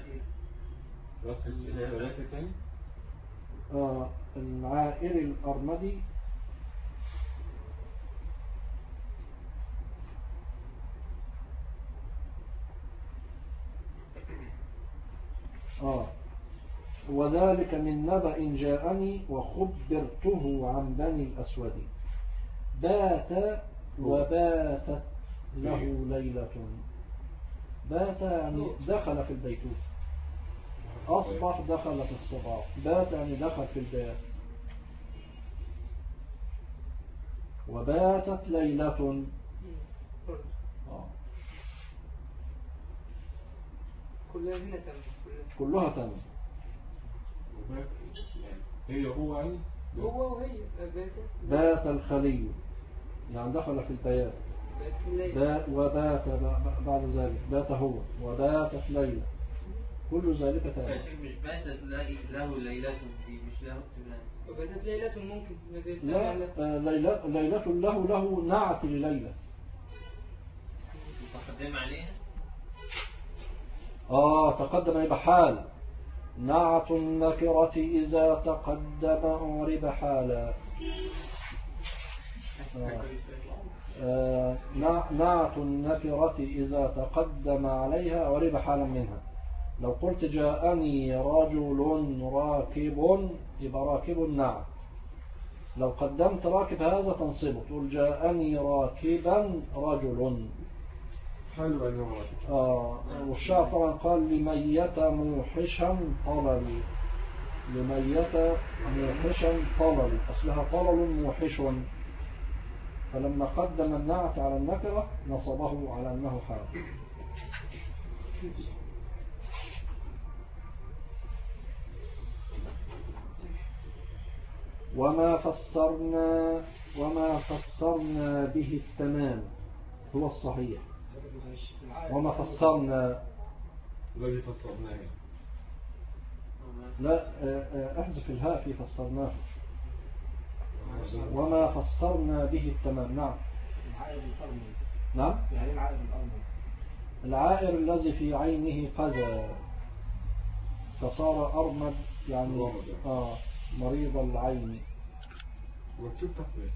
Speaker 1: العائر الأرمدي. وذلك من نبأ جاءني وخبرته عن بني الأسود. بات وباتت له ليلة. بات يعني دخل في البيت، أصبح دخل في الصباح، بات يعني دخل في البيت. وباتت ليلة كلها تم.
Speaker 2: هي هو يعني
Speaker 3: هو وهي
Speaker 1: بات الخلي يعني دخل في البيات. وبات بعد ذلك بات هو وباتت ليلة. كل ذلك تام.
Speaker 4: مش باتت له ليلة دي مش له تمام.
Speaker 3: وباتت ليلة ممكن
Speaker 1: لا ليلة له نعت لليلة.
Speaker 4: تقدم عليها
Speaker 1: تقدم يبقى حال. نعت النكرة إذا تقدم أعرب حالا. نعت النكرة إذا تقدم عليها أعرب حالا منها. لو قلت جاءني رجل راكب يبقى راكب نعت. لو قدمت راكب هذا تنصبه تقول جاءني راكبا رجل.
Speaker 2: حلو أنه راكب.
Speaker 1: والشعر طبعا قال لميت موحشا طلل. لميت موحشا طلل أصلها طلل موحش. فلما قدم النعت على النكرة نصبه على أنه حال. وما فسرنا به التمام هو الصحيح. وما فسرنا
Speaker 2: الذي فسرناه
Speaker 1: لا احذف الهاء في فسرناه. وما فسرنا به التمام. نعم. نعم. العائر الذي في عينه قذى فصار أرمد يعني مريض العين.
Speaker 2: مكتوب تحت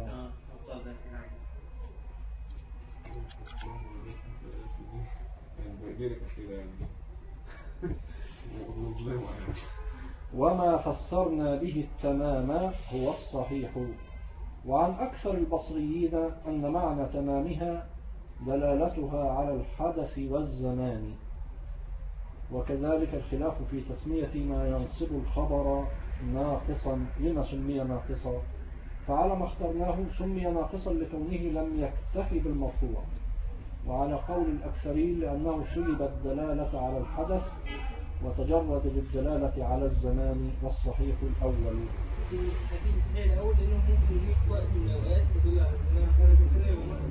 Speaker 1: وما فسرنا به التمام هو الصحيح. وعن أكثر البصريين أن معنى تمامها دلالتها على الحدث والزمان. وكذلك الخلاف في تسمية ما ينصب الخبر ناقصا. لما سمي ناقصا؟ فعلى ما اخترناه سمي ناقصا لكونه لم يكتفي بالمرفوع. وعلى قول الأكثرين لأنه سلب الدلالة على الحدث وتجرد بالدلالة على الزمان. والصحيح الأول.
Speaker 3: أكيد الصحيح الأول لأنه ممكن يجيب وقت من الأوقات يدل على الزمان.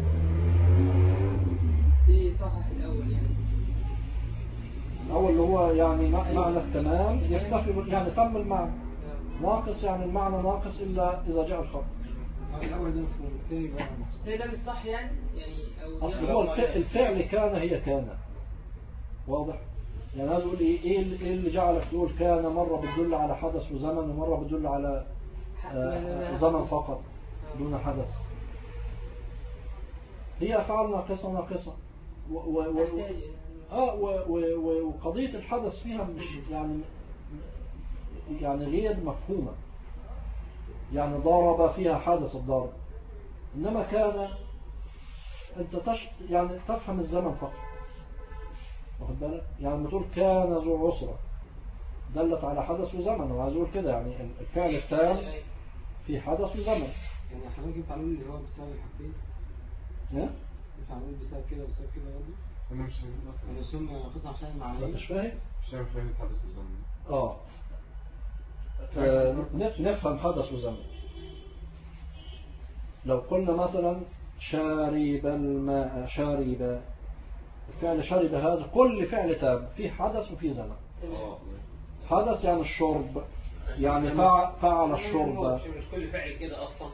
Speaker 3: دي صحيح الأول يعني.
Speaker 1: الأول اللي هو يعني معنى التمام يكتفي يعني تم المعنى. ناقص يعني المعنى ناقص إلا إذا جاء الخبر.
Speaker 5: الأول ده مفهوم الثاني بقى
Speaker 3: الثاني ده مش صح يعني
Speaker 1: أصل هو الفعل كان هي كان واضح. يعني هذا يقول إيه اللي جعلك تقول كان مرة بتدل على حدث وزمن ومرة بتدل على زمن فقط دون حدث. هي أفعال ناقصة وقضية الحدث فيها مش يعني غير مفهومة. يعني ضرب فيها حدث الضرب. إنما كان أنت يعني تفهم الزمن فقط. واخد بالك؟ يعني لما تقول كان ذو عسرة دلت على حدث وزمن. وعايز أقول كده يعني الفعل التام في حدث وزمن.
Speaker 5: يعني حضرتك ينفع نقول اللي هو بسبب الحاجتين؟ ينفع نقول بسبب كده وبسبب كده برضه؟
Speaker 2: أنا مش فاهم أصلا.
Speaker 5: أنا سمى قصة عشان المعنى.
Speaker 1: مش فاهم؟
Speaker 2: مش فاهم الحدث والزمن.
Speaker 1: نفهم حدث وزمن. لو قلنا مثلا شارب الماء شارب. الفعل شرب هذا كل فعل تام في حدث وفي زمن. حدث يعني الشرب يعني فعل الشرب.
Speaker 4: مش كل فعل كده اصلا.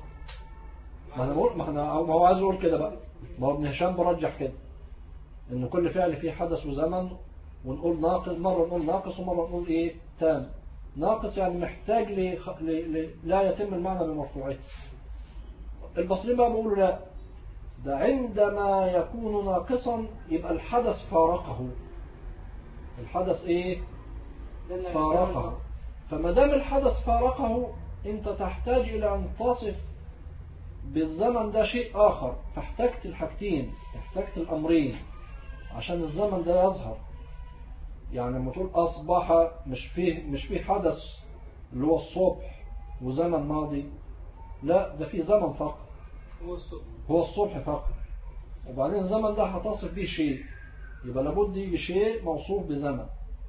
Speaker 1: ما هو عايز يقول كده بقى. ما هو ابن هشام برجح كده ان كل فعل فيه حدث وزمن. ونقول ناقص مرة نقول ناقص ومرة نقول ايه تام. ناقص يعني محتاج لا يتم المعنى بمرفوعه. البصريين بقى بيقولوا لا ده عندما يكون ناقصا يبقى الحدث فارقه. الحدث ايه فارقه. فما دام الحدث فارقه انت تحتاج الى ان تصف بالزمن ده شيء اخر. فاحتجت الحاجتين احتجت الامرين عشان الزمن ده يظهر. يعني لما تقول اصبح مش فيه حدث اللي هو الصبح وزمن ماضي. لا ده فيه زمن فقط هو الصبح فقط. وبعدين الزمن ده هتصف به شيء يبقى لابد يجي شيء موصوف بزمن.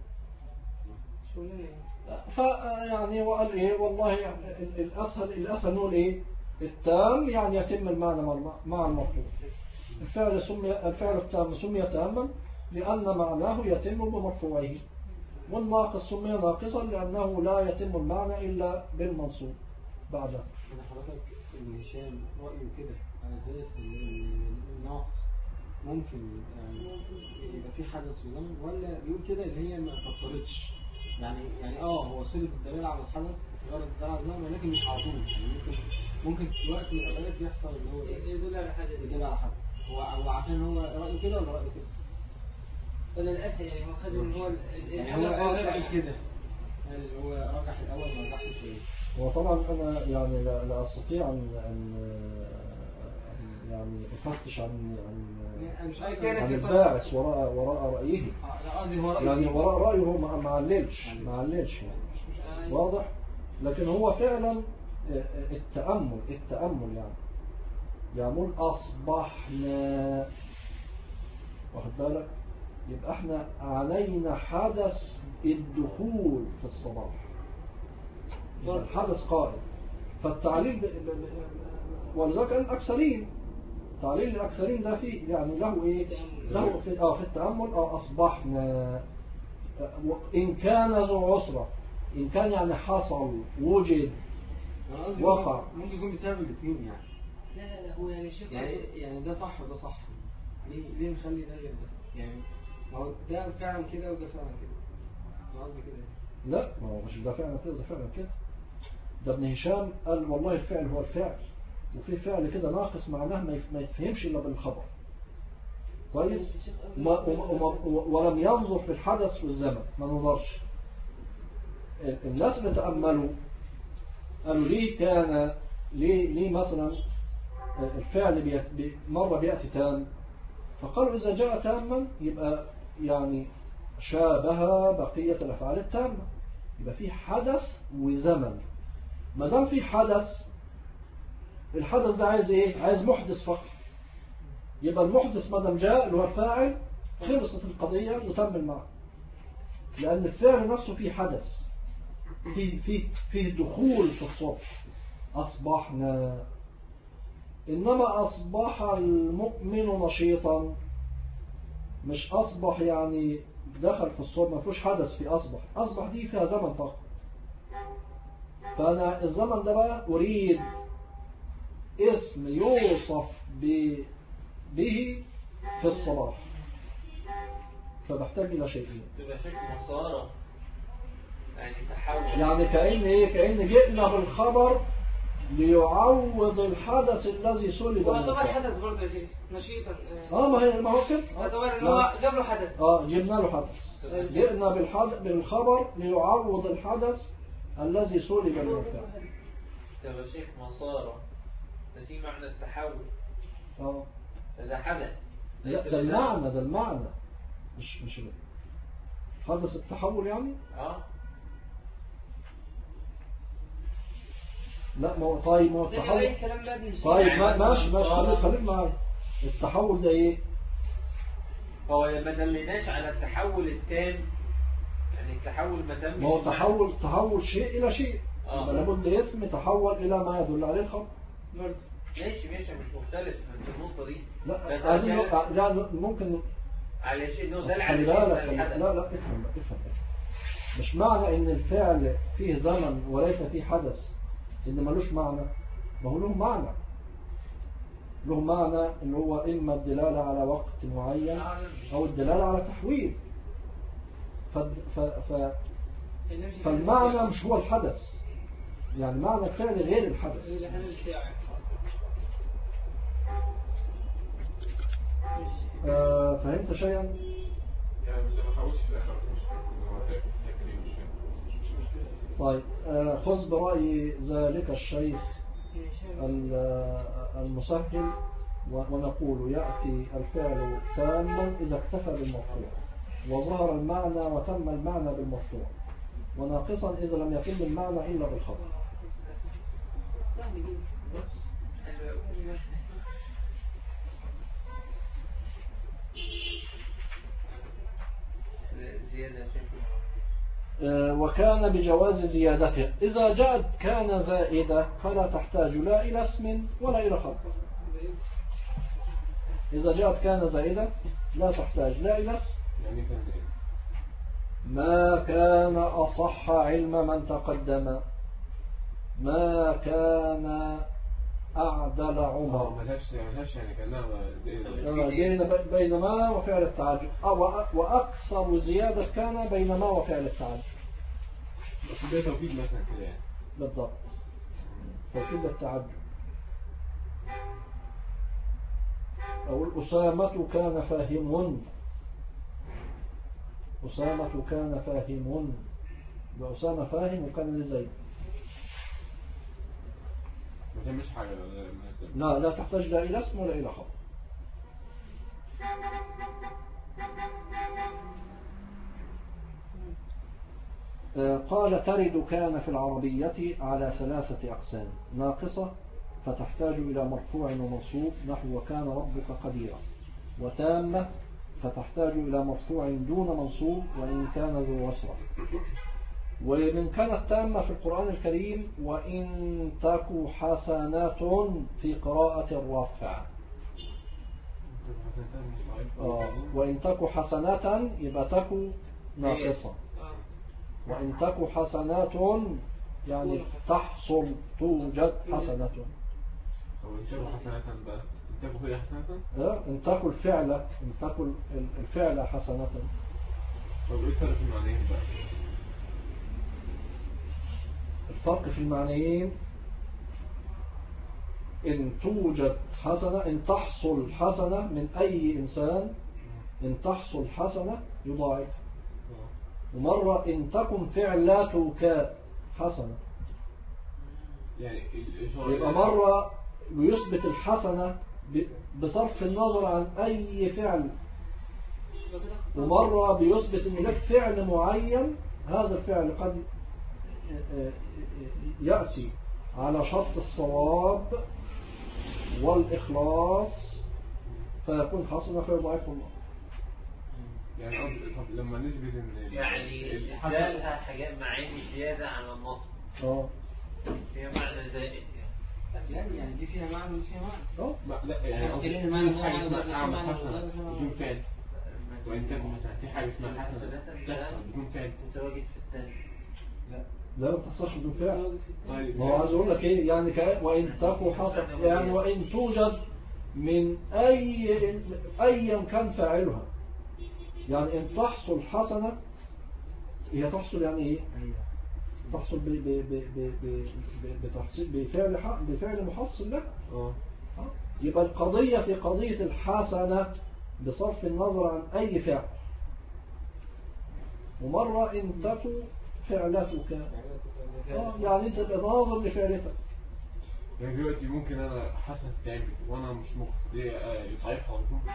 Speaker 1: فيعني وقال ايه والله الاسهل نقول ايه التام يعني يتم المعنى مع المرفوع. الفعل التام سمي تاما لأن معناه يتم بمرفوعه. والناقص سمي ناقصا لأنه لا يتم المعنى إلا بالمنصوب بعده.
Speaker 6: أنا حضرتك ابن هشام رأيه كده على أساس الناقص ممكن يعني يبقى في حدث في زمن، ولا بيقول كده اللي هي ما تضطردش يعني هو صلة الدلالة على الحدث غير الدلالة على الزمن، ولكن مش على طول يعني ممكن في وقت من الأوقات يحصل اللي هو
Speaker 3: يدل على حاجة
Speaker 6: يدل على حدث. هو عشان هو رأيه كده ولا رأيه كده؟
Speaker 3: ولا الأسهل يعني هو خد إن هو
Speaker 6: يعني هو رأي كده يعني هو رجح الأول ما رجحش الثاني.
Speaker 1: وطبعا أنا يعني لا أستطيع أن يعني أفتش عن الباعث وراء رأيه، يعني وراء رأيه هو ما عللش يعني واضح. لكن هو فعلا التأمل يعني أصبحنا، واخد بالك، يبقى احنا علينا حدث الدخول في الصباح، الحدث قائم. فالتعليل ولذلك الأكثرين تعليل الأكثرين ده فيه يعني له إيه؟ له في التأمل أصبحنا، إن كان ذو عسرة، إن كان يعني حصل وجد وقع،
Speaker 6: ممكن يكون بسبب الاثنين يعني.
Speaker 3: لا هو يعني شوف
Speaker 6: يعني ده صح وده صح، ليه نخلي ده غير ده يعني؟ ما هو ده فعلا كده وده فعلا كده، ما قصدي كده.
Speaker 1: لا ما هو مش ده فعلا كده ده فعلا كده. ده ابن هشام قال والله الفعل هو الفعل، وفي فعل كده ناقص معناه ما يتفهمش إلا بالخبر كويس، ولم ينظر في الحدث والزمن، ما نظرش. الناس اللي تأملوا قالوا ليه كان ليه مثلا الفعل مرة بيأتي تام، فقالوا إذا جاء تاما يبقى يعني شابه بقية الأفعال التامة، يبقى في حدث وزمن. ما دام في حدث، الحدث ده عايز ايه؟ عايز محدث فقط. يبقى المحدث ما دام جاء اللي هو الفاعل، خلصت القضية وتم المعنى، لأن الفعل نفسه فيه حدث، فيه دخول في الصبح. أصبحنا، إنما أصبح المؤمن نشيطا، مش أصبح يعني دخل في الصبح، ما فيهوش حدث في أصبح دي فيها زمن فقط. فأنا الزمن ده بقى أريد اسم يوصف به في الصلاح، فبحتاج إلى شيئين.
Speaker 4: تبقى شكل مصارى يعني تحول،
Speaker 1: يعني كأن جئنا بالخبر ليعوض الحدث الذي سلب
Speaker 3: هو
Speaker 1: من
Speaker 3: طبعا
Speaker 1: الفعل.
Speaker 3: حدث برضه نشيطا
Speaker 1: ما هو كده.
Speaker 3: طبعا ان هو جاب له حدث.
Speaker 1: جبنا له حدث، جئنا بالخبر ليعوض الحدث الذي سلب من الفعل.
Speaker 4: تبقى شيخ مصارى، ففي معنى التحول. ده حدث.
Speaker 1: لا ده المعنى مش حدث التحول يعني. لا ما هو طيب، ما هو التحول طيب ماشي خليك معايا. التحول ده ايه؟
Speaker 4: هو ما دلناش على التحول التام، يعني التحول ما تمش.
Speaker 1: ما هو تحول شيء الى شيء، يبقى لابد اسم تحول الى ما يدل عليه الخبر.
Speaker 4: ماشي مش مختلف في النقطه دي.
Speaker 1: لا ممكن
Speaker 4: على شيء انه دل
Speaker 1: على شيء. لا افهم. مش معنى ان الفعل فيه زمن وليس فيه حدث إن ملوش معنى. ما هو له معنى اللي هو إما الدلالة على وقت معين أو الدلالة على تحويل. فالمعنى مش هو الحدث، يعني معنى الفعل غير الحدث. فهمت شيئا؟
Speaker 2: يعني بس ما حاولش في الآخر.
Speaker 1: طيب خذ برأي ذلك الشيخ المسهل، ونقول يأتي الفعل تاما إذا اكتفى بالمرفوع وظهر المعنى وتم المعنى بالمرفوع، وناقصا إذا لم يتم المعنى إلا بالخبر. وكان بجواز زيادته. إذا جاءت كان زائدة فلا تحتاج لا إلى اسم ولا إلى خبر. إذا جاءت كان زائدة لا تحتاج لا إلى اسم.
Speaker 2: يعني كان زائدة
Speaker 1: ما كان أصح علم من تقدم، ما كان أعدل عمر.
Speaker 2: ملهاش يعني كأنها
Speaker 1: بين ما وفعل التعجب، وأكثر زيادة كان بين ما وفعل التعجب.
Speaker 2: بس ده توكيد مثلا كده يعني.
Speaker 1: بالضبط، توكيد التعجب. أو أسامة كان فاهم، أسامة كان فاهم، وأسامة فاهم وكان لزيد.
Speaker 2: ما تعملش حاجة.
Speaker 1: لا تحتاج لا إلى اسم ولا إلى خبر. قال ترد كان في العربية على 3 أقسام: ناقصة فتحتاج إلى مرفوع ومنصوب نحو وكان ربك قديرا، وتامة فتحتاج إلى مرفوع دون منصوب وإن كان ذو وسرة. ومن كانت تامة في القرآن الكريم وإن تك حسنات في قراءة الرافع. وإن تك حسنات يبقى تك ناقصة، وإن تك حسنات يعني تحصل توجد حسنات.
Speaker 2: وإن تك حسنات بقى إن تك هي حسنات؟
Speaker 1: إن تك الفعل، إن تك الفعل حسنات.
Speaker 2: طب إيه الفرق في المعنيين بقى؟
Speaker 1: الفرق في المعنيين إن توجد حسنة، إن تحصل حسنة من أي إنسان، إن تحصل حسنة يضاعف. ومرة إن تكن فعلاتك حسنة،
Speaker 2: يعني
Speaker 1: يبقى مرة بيثبت الحسنة بصرف النظر عن أي فعل، ومرة بيثبت أن لك فعل معين، هذا الفعل قد يأتي على شرط الصواب والإخلاص فيكون حسنة فيضاعف الله.
Speaker 2: يعني طب لما نثبت ان
Speaker 4: يعني ادالها حاجات معاني زيادة عن النصب فيها معنى زائد
Speaker 6: يعني دي فيها معنى ودي فيها معنى.
Speaker 2: لا يعني قصدي في حاجة اسمها أعمل حسنة بدون فعل، وإن كان مثلا في حاجة اسمها حسنة تحصل بدون فعل.
Speaker 4: متواجد في الثاني.
Speaker 1: لا ما تحصلش بدون فعل.
Speaker 2: طيب
Speaker 1: ما هو عايز اقول لك ايه يعني وإن تكو حسنة، يعني وإن توجد من أي كان فاعلها، يعني إن تحصل حسنة هي تحصل يعني إيه؟ تحصل بفعل محصل له. يبقى القضية في قضية الحسنة بصرف النظر عن أي فعل. ومرة إن تكو فعلتك، يعني أنت ناظر لفعلتك.
Speaker 2: يعني دلوقتي ممكن أنا حسنة تعمل وأنا مش مخ دي يضعفها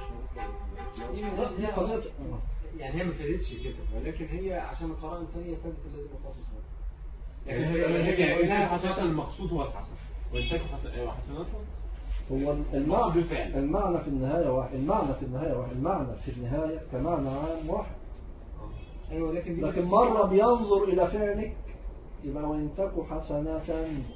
Speaker 1: دي قضية
Speaker 6: يعني هي ما فادتش كده، ولكن هي عشان القراءة الثانية فادت الذي مخصصها.
Speaker 2: يعني هي حسنات المقصود هو الحسن، وإن تكو حسناته
Speaker 1: هو المعنى في النهاية واحد، المعنى في النهاية كمعنى عام واحد.
Speaker 6: أيوة
Speaker 1: لكن مرة بينظر إلى فعلك، يبقى وإن تكو حسنات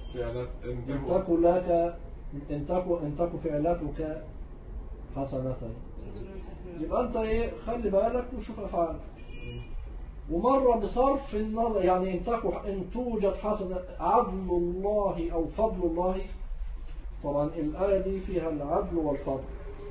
Speaker 1: إن تكو فعلاتك حسنتين، يبقى أنت إيه خلي بالك وشوف أفعالك. ومرة بصرف النظر يعني إن توجد حسنة عدل الله أو فضل الله. طبعا الآية دي فيها العدل والفضل.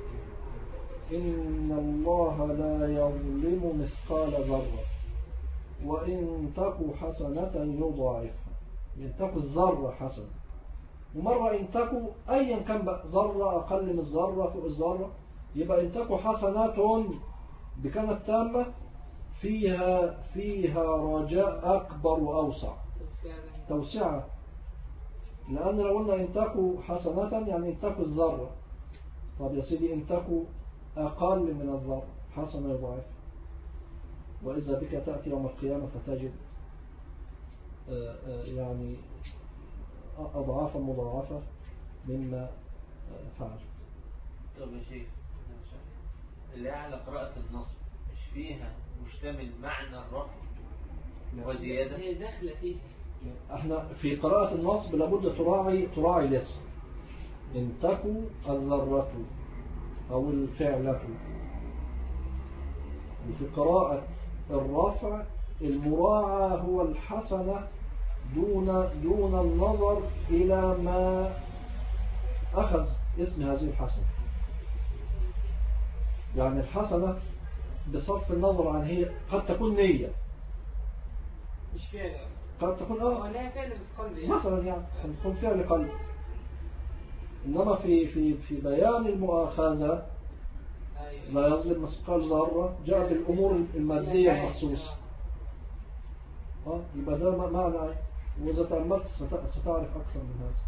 Speaker 1: إن الله لا يظلم مثقال ذرة وإن تكو حسنة يضاعفها. إن تكو الذرة حسنة. ومرة إن تكو أيا كان بقى ذرة أقل من الذرة فوق الذرة، يبقى إن تكو حسنات بكانت تامة فيها رجاء أكبر وأوسع، توسعة. لأن لو قلنا إن تكو حسنة يعني إن تكو الذرة، طب يا سيدي إن تكو أقل من الذرة حسنة يضاعف. وإذا بك تأتي يوم القيامة فتجد يعني أضعافا مضاعفة مما فعل.
Speaker 4: طب يا شيخ اللي على قراءة النصب مش فيها مشتمل معنى الرفع وزيادة؟ هي داخلة فيه.
Speaker 1: احنا في قراءة النصب لابد تراعي الاسم. إن تكو الذرة أو الفعلة. وفي قراءة الرفع المراعى هو الحسنة دون النظر إلى ما أخذ اسم هذه الحسنة. يعني الحسنة بصرف النظر عن هي قد تكون نية،
Speaker 3: مش فعل،
Speaker 1: قد تكون
Speaker 3: لا فعل بالقلب يعني.
Speaker 1: مثلا يعني قد تكون فعل قلب. إنما في بيان المؤاخذة لا يظلم مثقال ذرة جاء بالأمور المادية المخصوصة. يبقى ده معنى، وإذا تأملت ستعرف أكثر من هذا.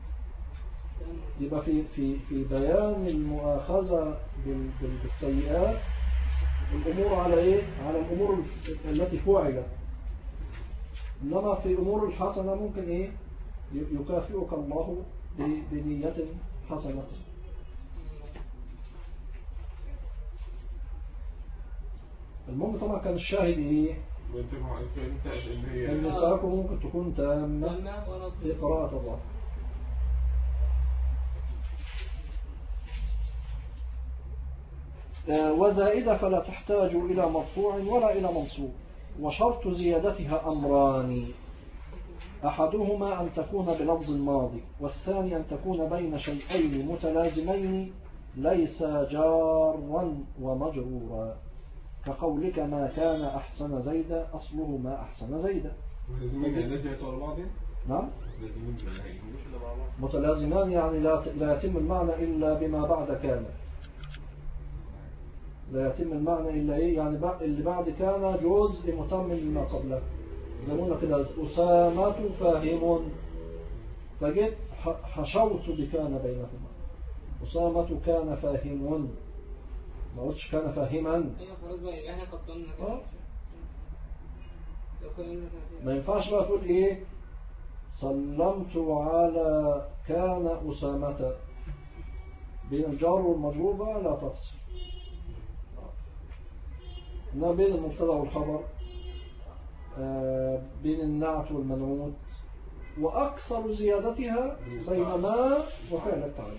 Speaker 1: يبقى في بيان المؤاخذة بالسيئات الأمور على إيه؟ على الأمور التي فعلت. إنما في أمور الحسنة ممكن إيه؟ يكافئك الله بنية حسنة. المهم طبعا كان الشاهد إيه؟ أن التراكم ممكن تكون تامة في قراءة الله. وزائدة فلا تحتاج إلى مرفوع ولا إلى منصوب. وشرط زيادتها أمران: أحدهما أن تكون بلفظ الماضي، والثاني أن تكون بين شيئين متلازمين ليس جارا ومجرورا، كقولك ما كان أحسن زيد أصله ما أحسن زيد. نعم، متلازمان يعني لا يتم المعنى إلا بما بعد كان، لا يتم المعنى إلا إيه؟ يعني اللي بعد كان جزء متمم لما قبله. زي ما قلنا كده أسامة فاهم، فجئت حشوت بكان بينهما. أسامة كان فاهم، ما قلتش كان فاهما.
Speaker 3: ايوه خلاص بقى احنا قدمنا كده.
Speaker 1: ما ينفعش بقى تقول ايه سلمت على كان أسامة، بين الجار والمجرور بقى لا تفصل. إنما بين المبتدا والخبر، بين النعت والمنعوت، وأكثر زيادتها بين ما وفعل التعليم.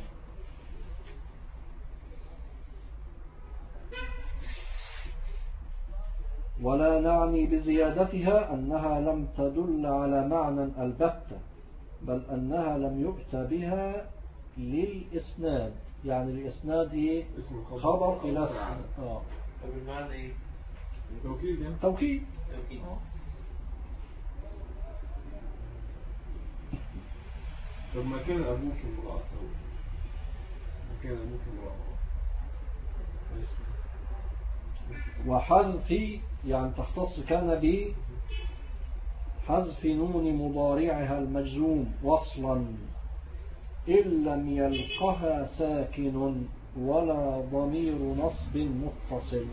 Speaker 1: ولا نعني بزيادتها أنها لم تدل على معنى البتة، بل أنها لم يؤت بها للإسناد. يعني الإسناد إيه؟ خبر إلى السناد.
Speaker 4: طب المعنى إيه؟
Speaker 2: توكيد يعني.
Speaker 1: توكيد.
Speaker 2: طب ما كان أبوك امرأة سوء، ما كان أبوك امرأة،
Speaker 1: وحذف يعني تختص كان بحذف نون مضارعها المجزوم وصلا إن لم يلقها ساكن ولا ضمير نصب متصل.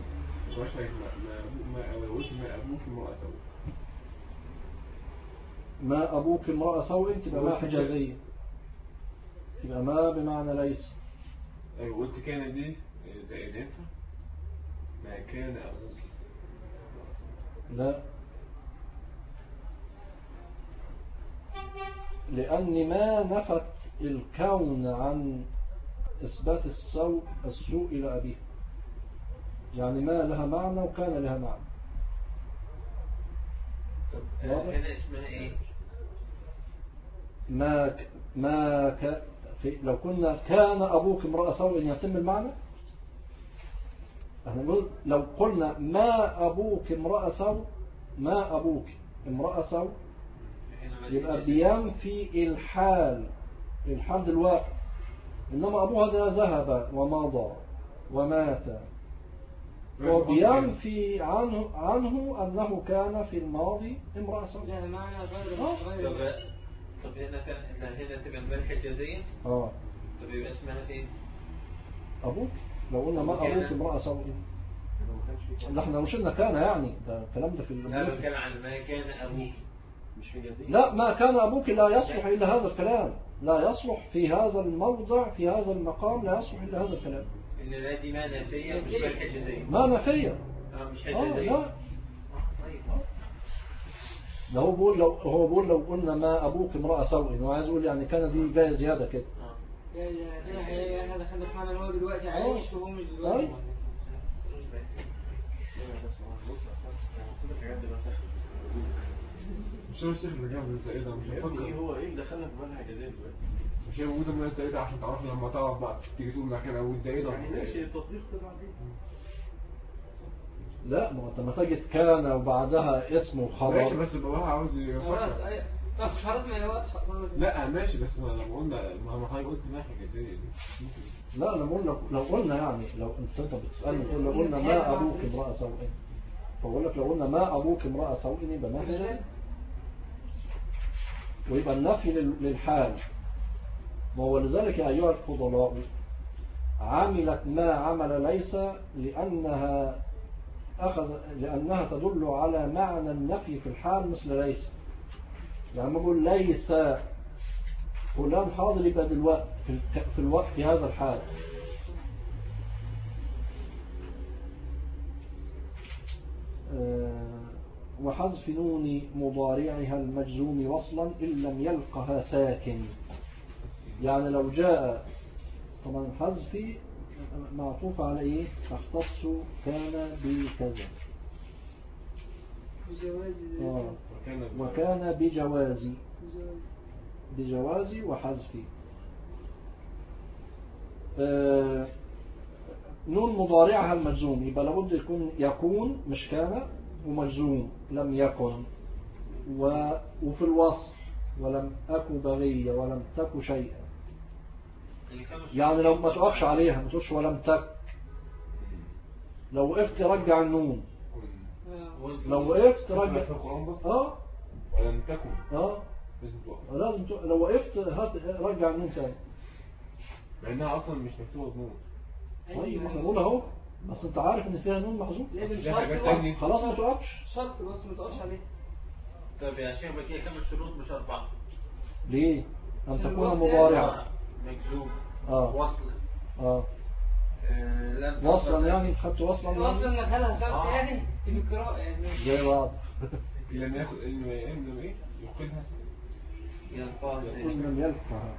Speaker 1: ما أبوك امرأة سوء تبقى ما حجازية، تبقى ما بمعنى ليس.
Speaker 2: أيوة قلت كان دي زائدين ما كان أبوك،
Speaker 1: لا، لأن ما نفت الكون عن إثبات السوء إلى أبيه. يعني ما لها معنى وكان لها معنى.
Speaker 4: طب هنا اسمها إيه؟
Speaker 1: لو كنا كان أبوك امرأة سوء يتم المعنى. احنا نقول لو قلنا ما أبوك امرأة سوء، ما أبوك امرأة سوء، يبقى بينفي الحال دلوقتي. إنما أبوها ده ذهب ومضى ومات، وبينفي عنه أنه كان في الماضي امرأة سوء.
Speaker 3: لا معنى غير.
Speaker 4: طب هنا تبقى المال حجازية. طب يبقى اسمها فين؟
Speaker 1: أبوك. لو قلنا ما أبوك امرأة سوء، اللي احنا مش قلنا كان، يعني ده الكلام ده في
Speaker 4: لا بتكلم عن ما كان أبوك مش حجازية.
Speaker 1: لا، ما كان أبوك لا يصلح إلا هذا الكلام، لا يصلح في هذا الموضع في هذا المقام، لا يصلح إلا هذا الكلام.
Speaker 4: إن لا دي ما نافية مش ما حجازية.
Speaker 1: ما نافية.
Speaker 4: مش حجازية.
Speaker 1: لا. ده هو بيقول لو قلنا ما أبوك امرأة سوء، هو عايز يقول يعني كان دي جاية زيادة كده.
Speaker 3: احنا دخلنا في معنى ان هو دلوقتي عايش وهو مش دلوقتي.
Speaker 2: مش هو الشيخ اللي جاب الزائدة مش هتفكر
Speaker 7: هو ايه اللي دخلنا في منهج جديد دلوقتي؟
Speaker 2: مش هي موجودة من الزائدة عشان تعرف لما تعرف بقى تيجي تقول مكان أو الزائدة
Speaker 7: يعني ماشي التطبيق طبعا دي.
Speaker 1: لا، ما انت لما تجد كان وبعدها اسم
Speaker 2: ماشي
Speaker 1: وخبر.
Speaker 2: بس باباها عاوز يفكر.
Speaker 3: بس حضرتك ما هي واضحة.
Speaker 2: لا ماشي بس لما قلنا ما حضرتك قلت ناحية جديدة
Speaker 1: لا، لو قلنا يعني لو انت بتسألني تقول لو قلنا ما أبوك امرأة سوء، فأقول لك لو قلنا ما أبوك امرأة سوء يبقى نفي، ويبقى النفي للحال. ما هو لذلك يا أيها الفضلاء عملت ما عمل ليس لأنها تدل على معنى النفي في الحال مثل ليس. يعني ما بقول ليس فلان حاضر يبقى دلوقتي في الوقت في هذا الحال. وحذف نون مضارعها المجزوم وصلا إن لم يلقها ساكن. يعني لو جاء طبعا الحذف معطوف على ايه؟ تختص كان بكذا وكان بجواز وحذف. نون مضارعها المجزوم يبقى لابد يكون مش كان ومجزوم لم يكن وفي الوصف ولم أكو بغية ولم تك شيئا. يعني لو ما تقفش عليها ما تقولش ولم تك، لو وقفت رجع النون، لو وقفت رجع
Speaker 2: ولم تكن
Speaker 1: لازم لو وقفت رجع النون تاني
Speaker 2: مع انها اصلا مش مكتوبه بنون.
Speaker 1: طيب احنا بنقول اهو، بس انت عارف ان فيها نون محذوف خلاص ما تقفش
Speaker 3: شرط بس ما تقفش عليه.
Speaker 4: طب يا شيخ بقى كم الشروط مش 4؟
Speaker 1: ليه؟ أن تكون مضارعة
Speaker 4: مجزوم
Speaker 1: وصل وصلا يعني خدت وصلا
Speaker 3: مكانها شرط يعني في القراءة يعني
Speaker 1: زي بعض.
Speaker 2: لم ياخد علم ايه يقيدها
Speaker 1: إن لم يلقها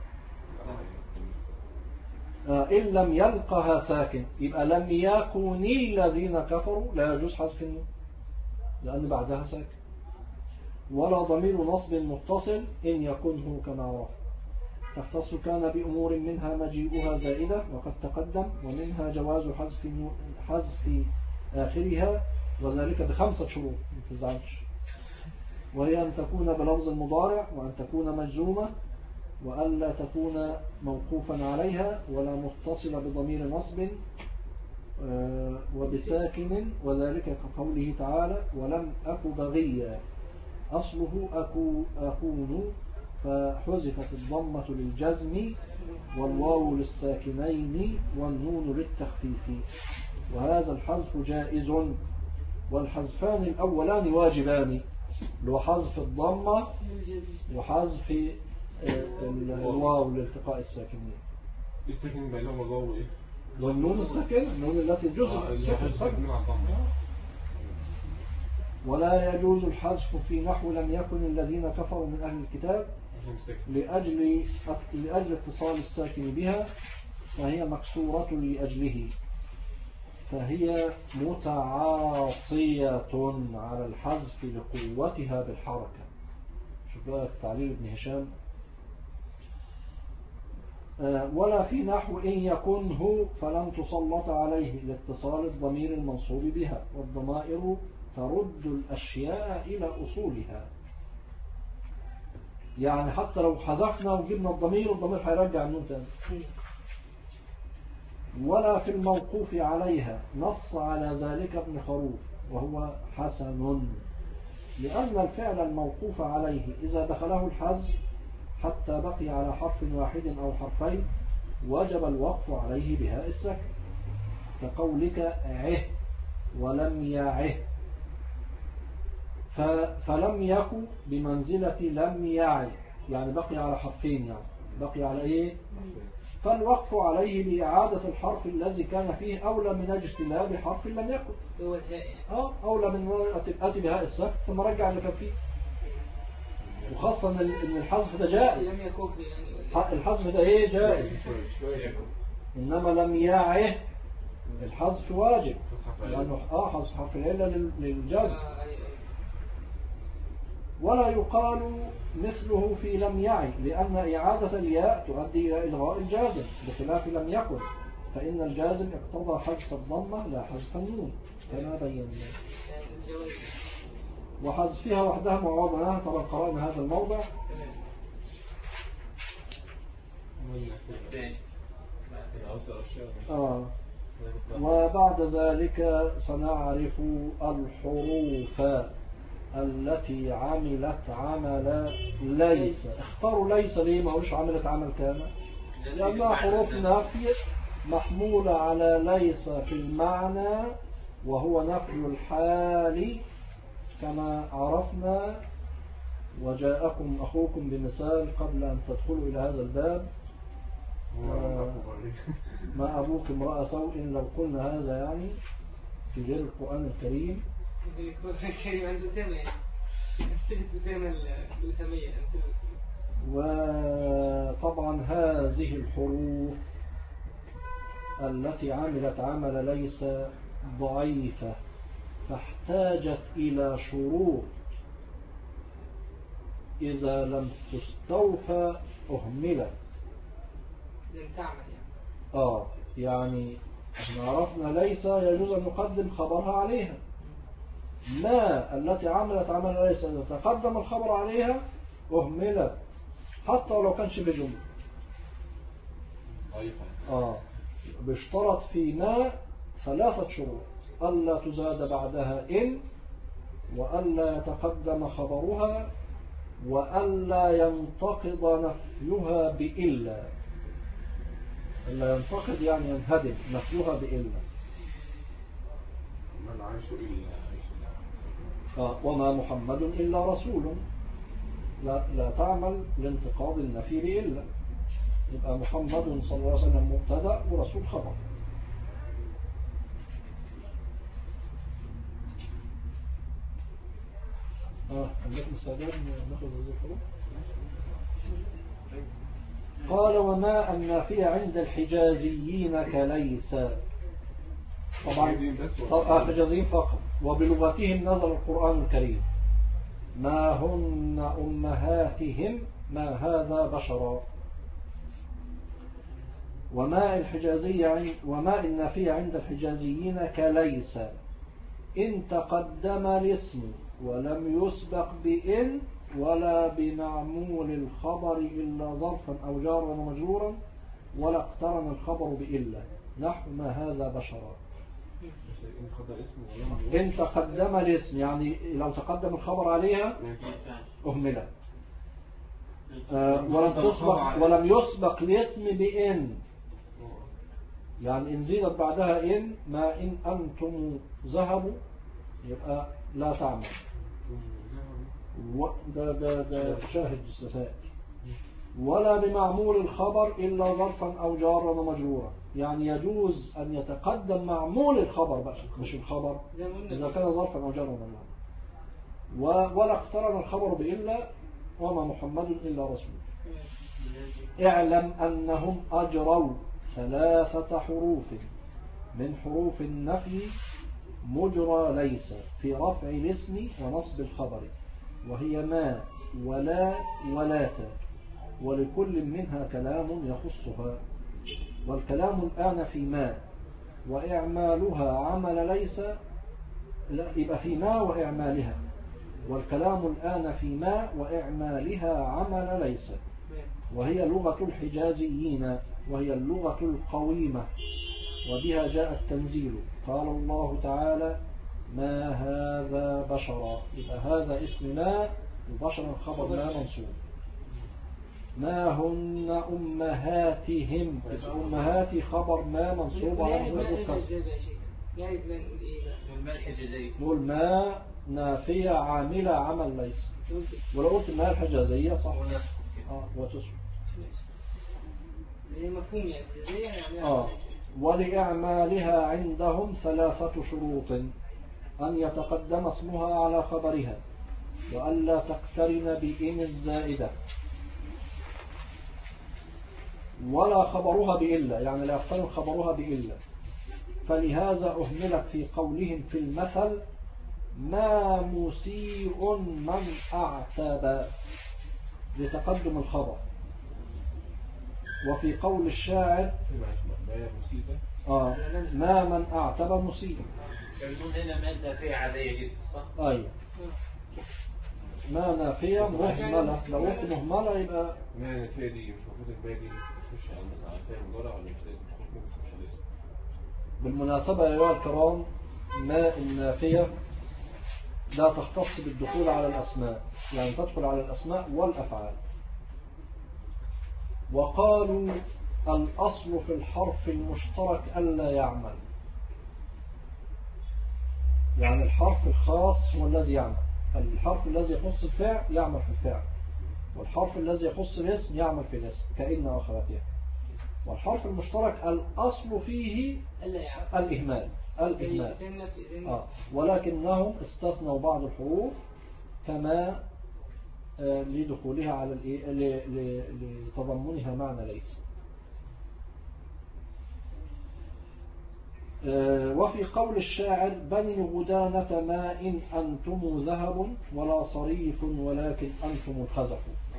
Speaker 1: إن لم يلقها ساكن يبقى لم يكن الذين كفروا لا يجوز حذف النون لأن بعدها ساكن. ولا ضمير نصب متصل إن يكنه كما رأى. تختص كان بأمور منها مجيئها زائدة وقد تقدم، ومنها جواز حذف آخرها وذلك ب5 شروط ما تزعلش، وهي أن تكون بلفظ المضارع وأن تكون مجزومة وألا تكون موقوفا عليها ولا متصلة بضمير نصب وبساكن، وذلك كقوله تعالى ولم أك بغيا أصله أكون فحذفت الضمة للجزم والواو للساكنين والنون للتخفيف، وهذا الحذف جائز. والحذفان الأولان واجبان، لو حذف الضمة وحذف الواو لالتقاء الساكنين.
Speaker 2: الساكن بينهم الواو ايه؟
Speaker 1: والنون الساكن النون التي جزء الساكن. ولا يجوز الحذف في نحو لم يكن الذين كفروا من أهل الكتاب لأجل اتصال الساكن بها، فهي مكسورة لأجله، فهي متعاصية على الحذف لقوتها بالحركة. شوف بقى تعليل ابن هشام. ولا في نحو إن يكنه فلم تسلط عليه لاتصال الضمير المنصوب بها، والضمائر ترد الأشياء إلى أصولها. يعني حتى لو حذفنا وجبنا الضمير هيرجع النون تاني. ولا في الموقوف عليها نص على ذلك ابن خروف وهو حسن، لأن الفعل الموقوف عليه إذا دخله الحذف حتى بقي على حرف واحد أو حرفين وجب الوقف عليه بهاء السكن، كقولك عه ولم يعه، فلم يكن بمنزلة لم يعه، يعني بقي على حرفين، يعني بقي على ايه؟ فالوقف عليه لإعادة الحرف الذي كان فيه أولى من اجتناب حرف لم يكن، أولى من أتي بهاء السكن ثم رجع اللي كان فيه. وخاصة ان الحذف ده جائز، الحذف ده ايه جائز، انما لم يعه الحذف واجب لانه حذف حرف العله للجزم. ولا يقال مثله في لم يعي، لأن إعادة الياء تؤدي إلى إلغاء الجازم بخلاف لم يكن، فإن الجازم اقتضى حذف الضمة لا حذف النون كما بينا. وحذفها وحدها معوضة. طبعا قرأنا هذا الموضع. وبعد ذلك سنعرف الحروف التي عملت عمل ليس. اختاروا ليس ليه؟ ما هوش عملت عمل كان، لأنها حروف نفي محمولة على ليس في المعنى، وهو نفي الحال كما عرفنا. وجاءكم أخوكم بمثال قبل أن تدخلوا إلى هذا الباب: ما أبوك امرأة سوء. لو قلنا هذا يعني في غير القرآن الكريم وطبعا هذه الحروف التي عملت عمل ليس ضعيفة، فاحتاجت إلى شروط إذا لم تستوفى أهملت.
Speaker 3: لم تعمل
Speaker 1: يعني احنا عرفنا ليس يجوز أن نقدم خبرها عليها. ما التي عملت عمل ليس إذا تقدم الخبر عليها أهملت حتى ولو كانش بجملة. باشترط في ما 3 شروط: ألا تزاد بعدها إن، وألا يتقدم خبرها، وألا ينتقض نفيها بإلا. ألا ينتقض يعني ينهدم، نفيها بإلا.
Speaker 2: ما العيش إلا عيش
Speaker 1: وما محمد إلا رسول، لا تعمل لانتقاض النفي بإلا. يبقى محمد صلى الله عليه وسلم مبتدأ ورسول خبر. عندكم استعداد ناخذ هذه الحروف؟ قال: وما النافية عند الحجازيين كليس. طبعا حجازيين فقط، وبلغتهم نزل القرآن الكريم: ما هن أمهاتهم ما هذا بشرا. وما النافية عند الحجازيين كليس إن تقدم الاسم ولم يسبق بإن ولا بمعمول الخبر إلا ظرفا أو جارا ومجرورا ولا اقترن الخبر بإلا، نحو ما هذا بشرا. إن تقدم الاسم يعني لو تقدم الخبر عليها أهملت. ولم يسبق الاسم بإن، يعني إن زيدت بعدها إن، ما إن أنتم ذهبوا، يبقى لا تعمل. ده شاهد السفائر. ولا بمعمول الخبر إلا ظرفا أو جارا ومجرورا، يعني يجوز أن يتقدم معمول الخبر بقى مش الخبر إذا كان ظرفا أو جارا ومجرورا. ولا اقترن الخبر بإلا وما محمد إلا رسول. اعلم أنهم أجروا 3 حروف من حروف النفي مجرى ليس في رفع الاسم ونصب الخبر، وهي ما ولا ولاتا، ولكل منها كلام يخصها. والكلام الآن في ما وإعمالها عمل ليس، لا يبقى في ما وإعمالها، والكلام الآن في ما وإعمالها عمل ليس، وهي لغة الحجازيين، وهي اللغة القويمة، وبها جاء التنزيل. قال الله تعالى: ما هذا بشرا، يبقى هذا اسم ما وبشرا خبر ما منصوب. ما هن أمهاتهم، أمهاتي خبر ما منصوب على هذا الكسر. نقول ما نافية عاملة عمل ليس، ولو قلت ما الحجازية صح وتسمع
Speaker 3: مفهوم يعني
Speaker 1: ولإعمالها عندهم 3 شروط: أن يتقدم اسمها على خبرها، وألا تقترن بإن الزائدة، ولا خبرها بإلا، يعني لا يقترن خبرها بإلا. فلهذا أهملت في قولهم في المثل: ما مسيء من أعتب لتقدم الخبر. وفي قول الشاعر ما من أعتب مسيء.
Speaker 4: يقولون هنا مادة فيها عادية جدا صح؟
Speaker 1: أيوة ما نافية مهملة. لو قلت مهملة يبقى
Speaker 2: ما نافية دي مش المفروض الماء دي تخش على مثلا على فيها مضارع ولا مش لازم تخش على اسم؟
Speaker 1: بالمناسبة يا أيها الكرام ما النافية لا تختص بالدخول على الأسماء، يعني تدخل على الأسماء والأفعال. وقالوا الأصل في الحرف المشترك ألا يعمل، يعني الحرف الخاص هو الذي يعمل. الحرف الذي يخص الفعل يعمل في الفعل، والحرف الذي يخص الاسم يعمل في الاسم كإن وأخواتها. والحرف المشترك الأصل فيه الإهمال. ولكنهم استثنوا بعض الحروف كما لدخولها على لتضمنها معنى ليس. وفي قول الشاعر بني غدانة ما إن أنتم ذهب ولا صريف ولكن أنتم الخزف.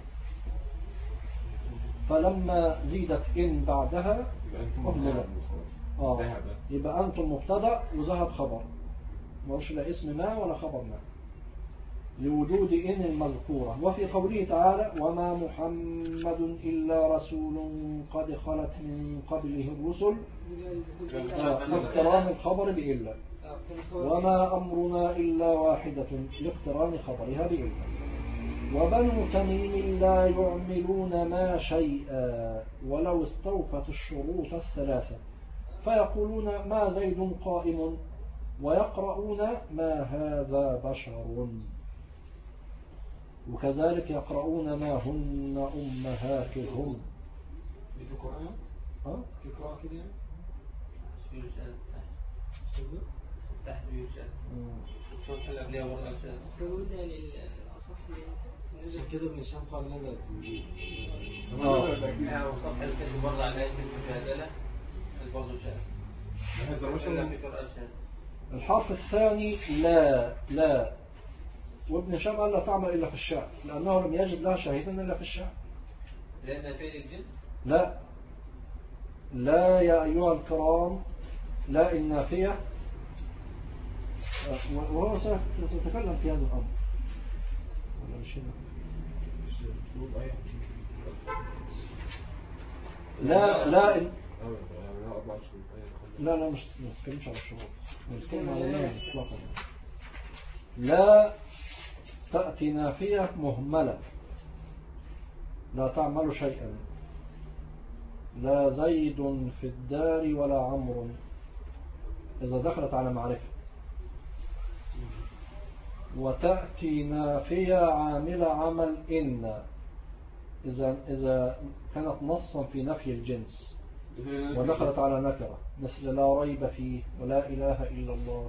Speaker 1: فلما زيدت إن بعدها أهملت. يبقى أنتم مبتدأ وذهب خبر، مش لا اسم ما ولا خبر ما لوجود إن المذكورة. وفي قوله تعالى وما محمد إلا رسول قد خلت من قبله الرسل لاقتران الخبر بإلا. وما أمرنا إلا واحدة لاقتران خبرها بإلا. وبنو تميم لا يعملون ما شيئا ولو استوفت الشروط الثلاثة فيقولون ما زيد قائم ويقرؤون ما هذا بشر، وكذلك يقرؤون ما هن أمهاتهم.
Speaker 6: في القرآن؟ في قراءة كده يعني؟
Speaker 4: يوجد تحت يوجد شو الحلقة قبلها ورقة
Speaker 3: سعود يعني الأصح
Speaker 6: عشان كده ابن هشام قال لنا التنجيل.
Speaker 4: وصفحة الكتب برضه على آية المجادلة برضه شاهد.
Speaker 1: الحرف الثاني لا وابن هشام قال لا تعمل إلا في الشعر لأنه لم يجد لها شاهدا إلا في الشعر.
Speaker 4: لأن فعل الجنس؟
Speaker 1: لا يا أيها الكرام لا النافية، وهو سيتكلم في هذا الأمر ولا مش هنا؟ لا مش نتكلمش على الشروط، نتكلم على لا مطلقا. لا تأتي نافية مهملة لا تعمل شيئا. لا زيد في الدار ولا عمرو إذا دخلت على معرفة. وتأتي نافية عاملة عمل إن إذا كانت نصا في نفي الجنس ودخلت على نكرة مثل لا ريب فيه ولا إله إلا الله.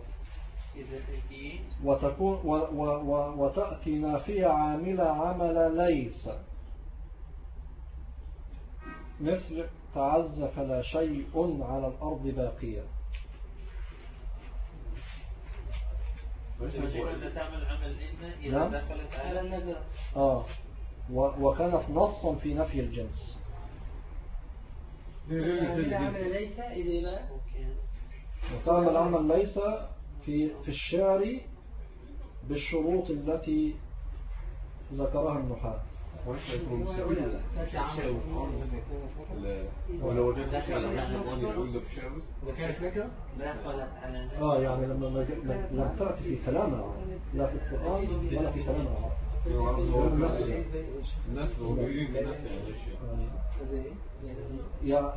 Speaker 1: وتكون وتأتي نافية عاملة عمل ليس مثل تعز فلا شيء على الأرض باقية.
Speaker 4: تعمل عمل إن إذا دخلت على النكرة.
Speaker 1: وكانت نصا في نفي الجنس.
Speaker 3: ليس إذا ما
Speaker 1: وتعمل عمل ليس في الشعر بالشروط التي ذكرها النحاة.
Speaker 2: ولو وجدت على نحن يقول لك شمس
Speaker 6: كانت نكرة؟
Speaker 1: يعني لم تأتي في كلامها لا في القرآن ولا في كلامها.
Speaker 2: الناس موجودين الناس
Speaker 1: يعني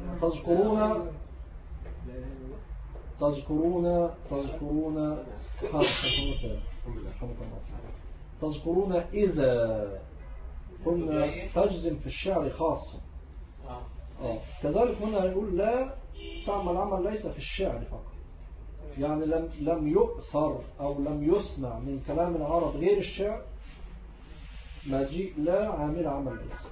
Speaker 1: تذكرون إذا كنا تجزم في الشعر خاصة. كذلك هنا يقول لا تعمل عمل ليس في الشعر فقط، يعني لم يؤثر أو لم يسمع من كلام العرب غير الشعر مجيء لا عامل عمل ليس.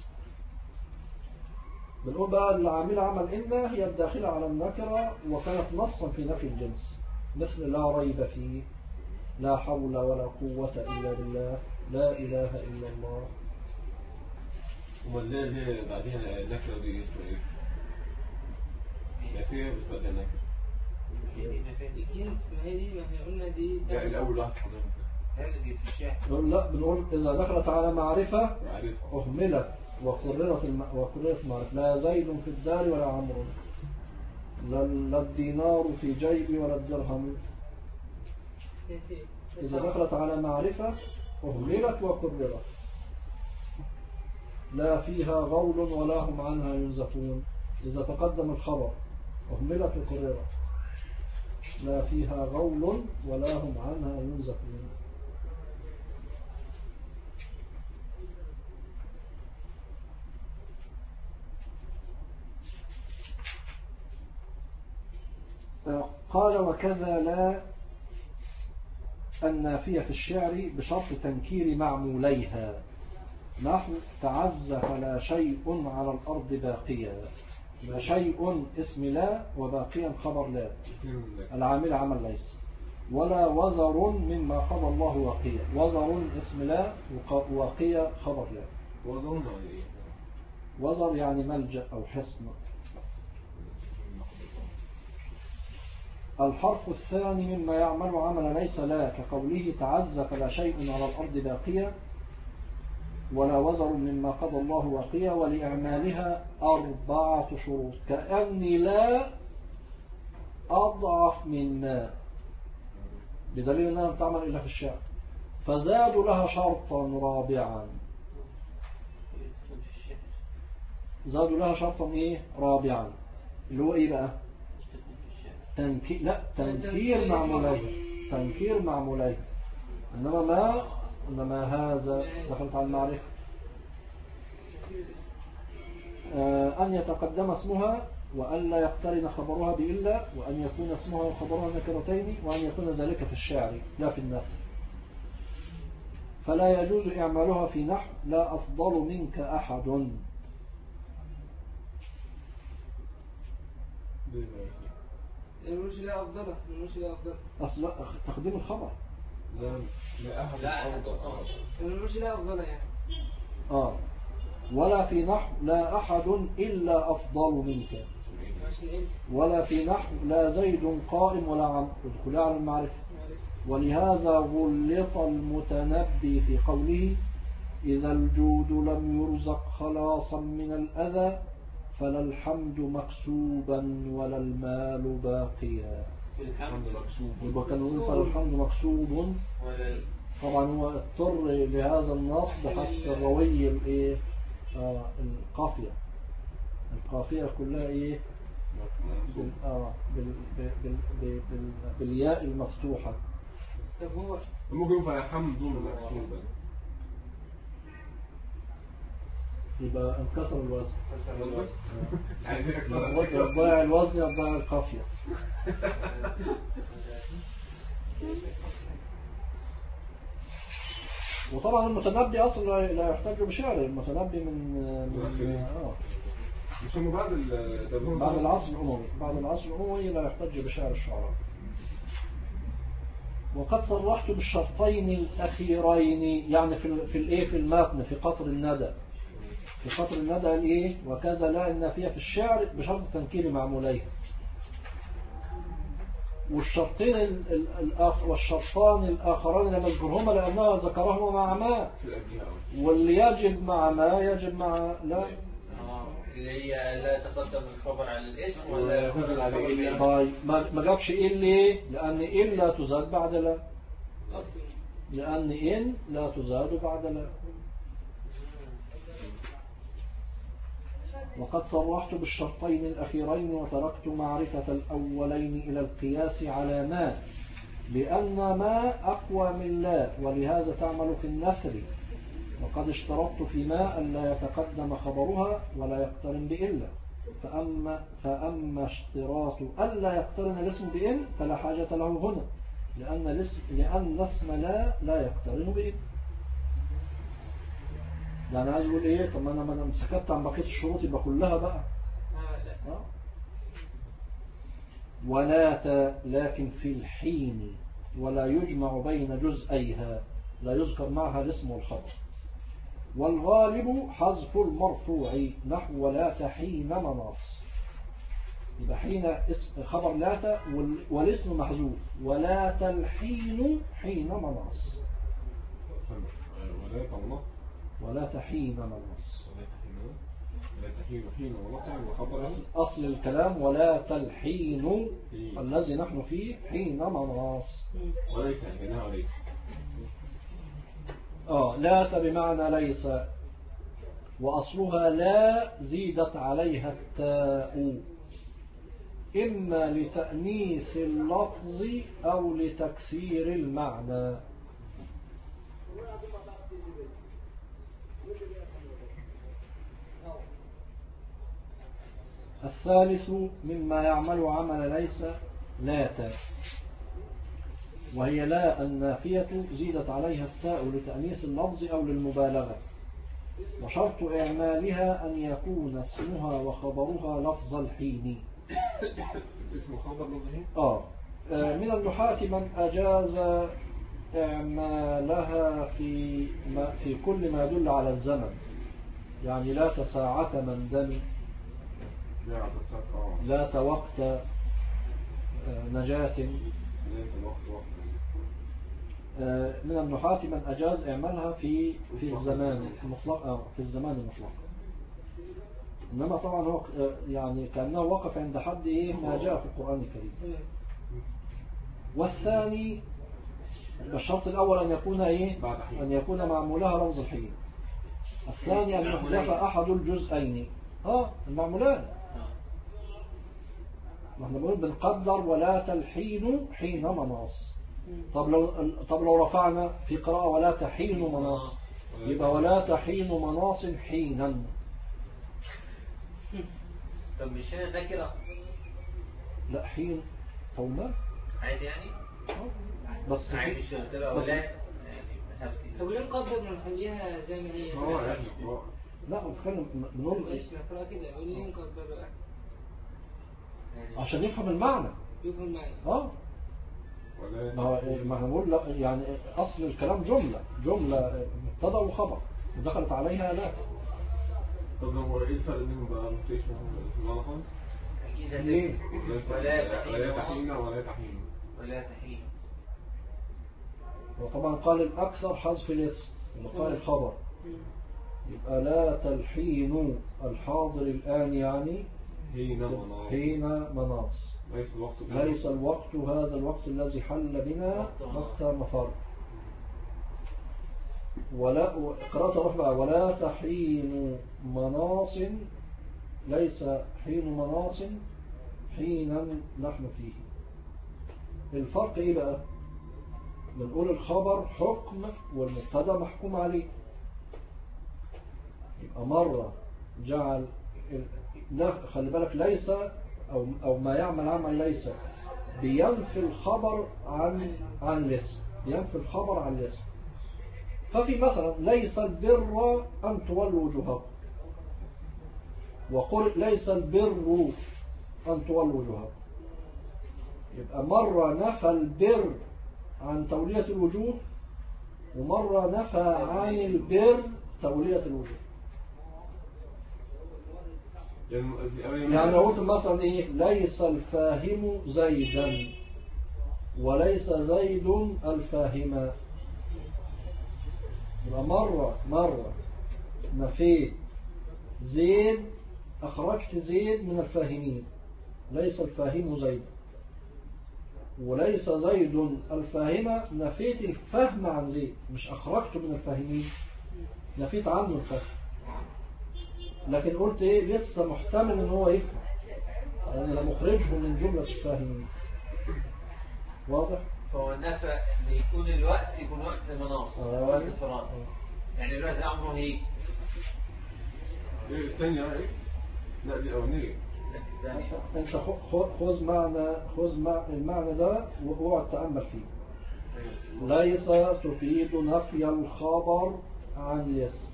Speaker 1: بنقول بقى العامل عمل إن هي الداخلة على النكرة وكانت نصا في نفي الجنس مثل لا ريب فيه لا حول ولا قوة إلا بالله، لا إله إلا الله.
Speaker 2: امال ليه اللي بعديها النكره دي اسمها ايه؟ نافيه بس بعدها نكره.
Speaker 3: الجنس ما هي دي، ما احنا قلنا دي
Speaker 2: لا الاول واحد حضرتك
Speaker 4: هذه في الشاحن.
Speaker 1: لا، بنقول إذا دخلت على معرفة
Speaker 2: عارفها.
Speaker 1: أهملت وكررت معرفة. لا زيد في الدار ولا عمرو، لا الدينار في جيبي ولا الدرهم. إذا دخلت على معرفة أهملت وكررت، لا فيها غول ولا هم عنها ينزفون. إذا تقدم الخبر أهملت وكررت، لا فيها غول ولا هم عنها ينزفون. قال وكذا لا النافية في الشعر بشرط تنكير معموليها، نحو تعز فلا شيء على الأرض باقيا. شيء اسم لا وباقيا خبر لا، العامل عمل ليس. ولا وزر مما قضى الله واقيا، وزر اسم لا وواقيا خبر لا. وزر يعني ملجأ أو حصن. الحرف الثاني مما يعمل عمل ليس لا، كقوله تعز فلا شيء على الأرض باقيا، ولا وزر مما قضى الله واقيا. ولإعمالها 4 شروط، كأني لا أضعف من ما، بدليل أنها لم تعمل إلا في الشعر. فزادوا لها شرطا رابعا، زادوا لها شرطا إيه رابعا، اللي هو إيه بقى؟ تنكير معموليه، تنكير معموليه. إنما هذا دخلت على المعرفة. أن يتقدم اسمها، وأن لا يقترن خبرها بإلا، وأن يكون اسمها وخبرها نكرتين، وأن يكون ذلك في الشعر لا في النثر. فلا يجوز إعمالها في نحو لا أفضل منك أحد.
Speaker 3: المنوش لا أفضله، المنوش لا أفضله.
Speaker 1: أصل تقديم الخبر
Speaker 2: لا أحد
Speaker 3: المنوش لا أفضله يعني.
Speaker 1: ولا في نحو لا أحد إلا أفضل منك، ولا في نحو لا زيد قائم ولا عمرو، ادخل على المعرفة. ولهذا غلط المتنبي في قوله إذا الجود لم يرزق خلاصا من الأذى فلا الحمد مكسوبا ولا المال باقيا.
Speaker 4: الحمد مكسوب،
Speaker 1: يبقى كان يقول فلا الحمد مكسوب. طبعا هو اضطر لهذا النص حتى الروي الايه القافية كلها ايه بالياء المفتوحة.
Speaker 3: طب هو
Speaker 2: ممكن فلا الحمد مكسوبا،
Speaker 1: يبقى انكسر الوزن.
Speaker 2: يعني
Speaker 1: يضيع الوزن يضيع القافية. وطبعا المتنبي اصلا لا يحتاج بشعر، المتنبي من
Speaker 2: مش هم
Speaker 1: بعد العصر الأموي، بعد العصر الأموي لا يحتاج بشعر الشعراء. وقد صرحت بالشرطين الأخيرين، يعني في المتن في قطر الندى، في قطر الندى الايه وكذا لا النافية في الشعر بشرط تنكير معموليه. والشرطان الآخران لم يذكرهما لأنه ذكرهما مع ما، واللي يجب مع ما يجب مع لا،
Speaker 4: اللي هي لا يتقدم الخبر على الاسم ولا يقدم على الاسم.
Speaker 1: طيب ما جابش ليه؟ لأن إن لا تزاد بعد لا، لأن إن لا تزاد بعد لا. وقد صرحت بالشرطين الأخيرين وتركت معرفة الأولين إلى القياس على ما، لأن ما أقوى من لا، ولهذا تعمل في النثر. وقد اشترطت في ما أن لا يتقدم خبرها ولا يقترن بإلا، فأما اشتراط أن لا يقترن الاسم بإن فلا حاجة له هنا، لأن اسم لا يقترن بإن. يعني عايز يقول ايه؟ طب انا سكت عن بقيه الشروط يبقى كلها بقى ولا لكن في الحين ولا يجمع بين جزئيها، لا يذكر معها الاسم والخبر. والغالب حذف المرفوع نحو ولا تحين مناص، يبقى حين خبر لا والاسم محذوف، ولا تلحين حين مناص، ولا تحين مناص. أصل الكلام ولا تلحين الذي نحن فيه حين مناص.
Speaker 2: وليس هنا وليس
Speaker 1: لا بمعنى ليس، وأصلها لا زيدت عليها التاء، إما لتأنيث اللفظ أو لتكثير المعنى. الثالث مما يعمل عمل ليس لاتا، وهي لا النافية زيدت عليها التاء لتأنيث اللفظ أو للمبالغة، وشرط إعمالها أن يكون اسمها وخبرها لفظ الحين.
Speaker 2: اسم خبر لفظه؟
Speaker 1: من النحاة من أجاز إعمالها في كل ما يدل على الزمن، يعني لا تساعة من دم، لا وقت نجاة. من النحاة من أجاز إعمالها في الزمان المطلق، في الزمان المطلق. إنما طبعا هو يعني كأنه وقف عند حد ما جاء في القرآن الكريم. والثاني الشرط الأول أن يكون أن يكون معمولها لفظ الحين. الثاني أن يحذف أحد الجزئين المعمولان. نحن بنقول بنقدر ولا تلحين حين مناص. طب لو رفعنا في قراءة ولا تحين مناص، يبقى ولا تحين مناص حينا.
Speaker 4: طب مش هنا ذاكرة؟
Speaker 1: لا حين توما
Speaker 4: عادي يعني؟
Speaker 1: بس
Speaker 4: عادي مش هتبقى ولا يعني.
Speaker 3: طب ليه نقدر نخليها زي ما هي؟
Speaker 1: لا بنقول
Speaker 3: مش نقرأ كده، قول ليه نقدر بقى؟
Speaker 1: عشان يفهم المعنى.
Speaker 3: يفهم المعنى.
Speaker 1: ما هنقول يعني أصل الكلام جملة مبتدا وخبر ودخلت عليها لا.
Speaker 2: طب هو ايه الفرق بينهم بقى؟ مفيش ولا خالص؟
Speaker 4: اكيد
Speaker 1: ليه؟
Speaker 2: ولا تحين
Speaker 4: ولا تحين.
Speaker 1: وطبعا قال الأكثر حذف الاسم اللي قال الخبر، يبقى لا تلحين الحاضر الآن يعني حين مناص. ليس الوقت هذا الوقت الذي حل بنا وقت مفر. قراءة روح بقى ولا تحين مناص، ليس حين مناص حينا نحن فيه. الفرق ايه بقى؟ بنقول الخبر حكم والمبتدا محكوم عليه، يبقى مرة جعل خلي بالك ليس أو ما يعمل عمل ليس بينفي الخبر عن الاسم، بينفي الخبر عن الاسم. ففي مثلا ليس البر أن تولوا وجوهكم، وقل ليس البر أن تولوا وجوهكم، يبقى مرة نفى البر عن تولية الوجوه، ومرة نفى عن البر تولية الوجوه. يعني قلت مثلا ليس الفاهم زيدا وليس زيد الفاهما، يبقى مرة نفيت زيد، أخرجت زيد من الفاهمين، ليس الفاهم زيد. وليس زيد الفاهمة، نفيت الفهم عن زيد، مش أخرجته من الفاهمين، نفيت عنه الفهم. لكن قلت لسه محتمل ان هو يفهم، يعني لم أخرجه من جملة الفاهمين. واضح؟
Speaker 4: فهو نفى ان يكون الوقت يكون وقت مناص، وقت فراغ. يعني الوقت عمره ايه
Speaker 2: الثانية لا دي أولانية.
Speaker 1: انت خذ المعنى ده واقعد تأمل فيه. ليس تفيد نفي الخبر عن الاسم.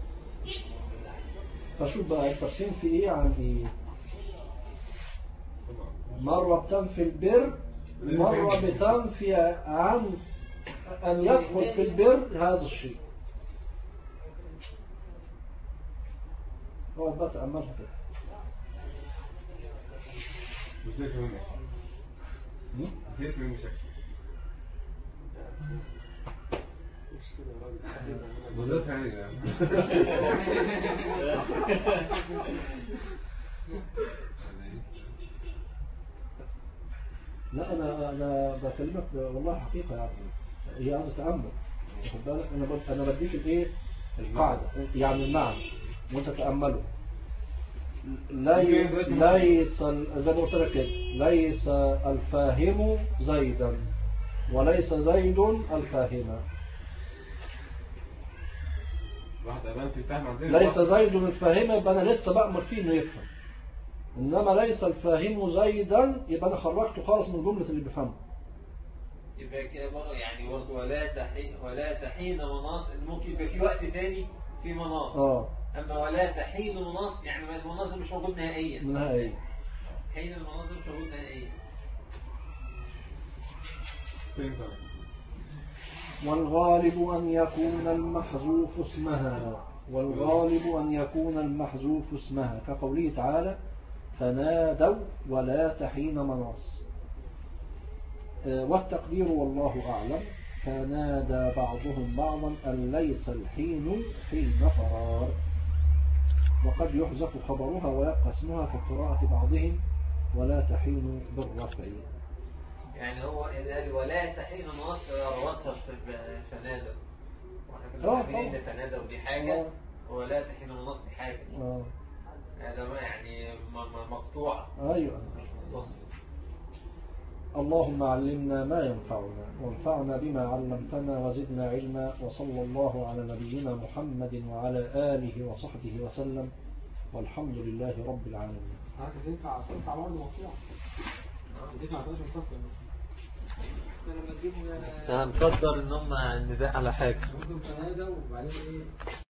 Speaker 1: فشوف بقى انت بتنفي ايه عن ايه؟ مرة بتنفي البر مرة بتنفي عن أن يدخل في البر هذا الشيء. هو بتأملها كده.
Speaker 2: وزيت من مشاكل وزيت يعني
Speaker 1: لا أنا بكلمك والله حقيقة يعني هي عايزة تأمل. واخد بالك أنا بديك الإيه القاعدة يعني المعنى وأنت تأمله. ليس زي ما قلت لك كده ليس الفاهم زيدا وليس زيد الفاهم. ليس زيد الفاهم يبقى أنا لسه بأمر فيه إنه يفهم. إنما ليس الفاهم زيدا يبقى أنا خرجته خالص من جملة اللي بيفهمه.
Speaker 4: يبقى كده برضه يعني برضه ولا تحين مناص ممكن يبقى في وقت تاني في مناص. أما ولا تحين مناص يعني المناص مش موجود نهائيا.
Speaker 1: نهائيا.
Speaker 4: حين المناص مش موجود نهائيا.
Speaker 1: والغالب أن يكون المحذوف اسمها. والغالب أن يكون المحذوف اسمها كقوله تعالى فنادوا ولا تحين مناص. والتقدير والله أعلم فنادى بعضهم بعضا أن ليس الحين حين فرار. وقد يحذف خبرها ويبقى اسمها كقراءة بعضهم ولا تحين بالرفع. يعني
Speaker 4: هو إذا ولا تحين مناص روتها في فنادوا. واحنا كنا فاهمين ان فنادوا دي حاجة ولا تحين مناص دي حاجة. هذا ما يعني مقطوع.
Speaker 1: أيوة. اللهم علمنا ما ينفعنا وانفعنا بما علمتنا وزدنا علما. وصلى الله على نبينا محمد وعلى آله وصحبه وسلم والحمد لله رب العالمين.
Speaker 6: هذا تنفع برضه مقطوع. دي ما تعرفش الفصل.
Speaker 4: هنقدر ان هم النداء على حاجة.
Speaker 6: ممكن تنادى وبعدين ايه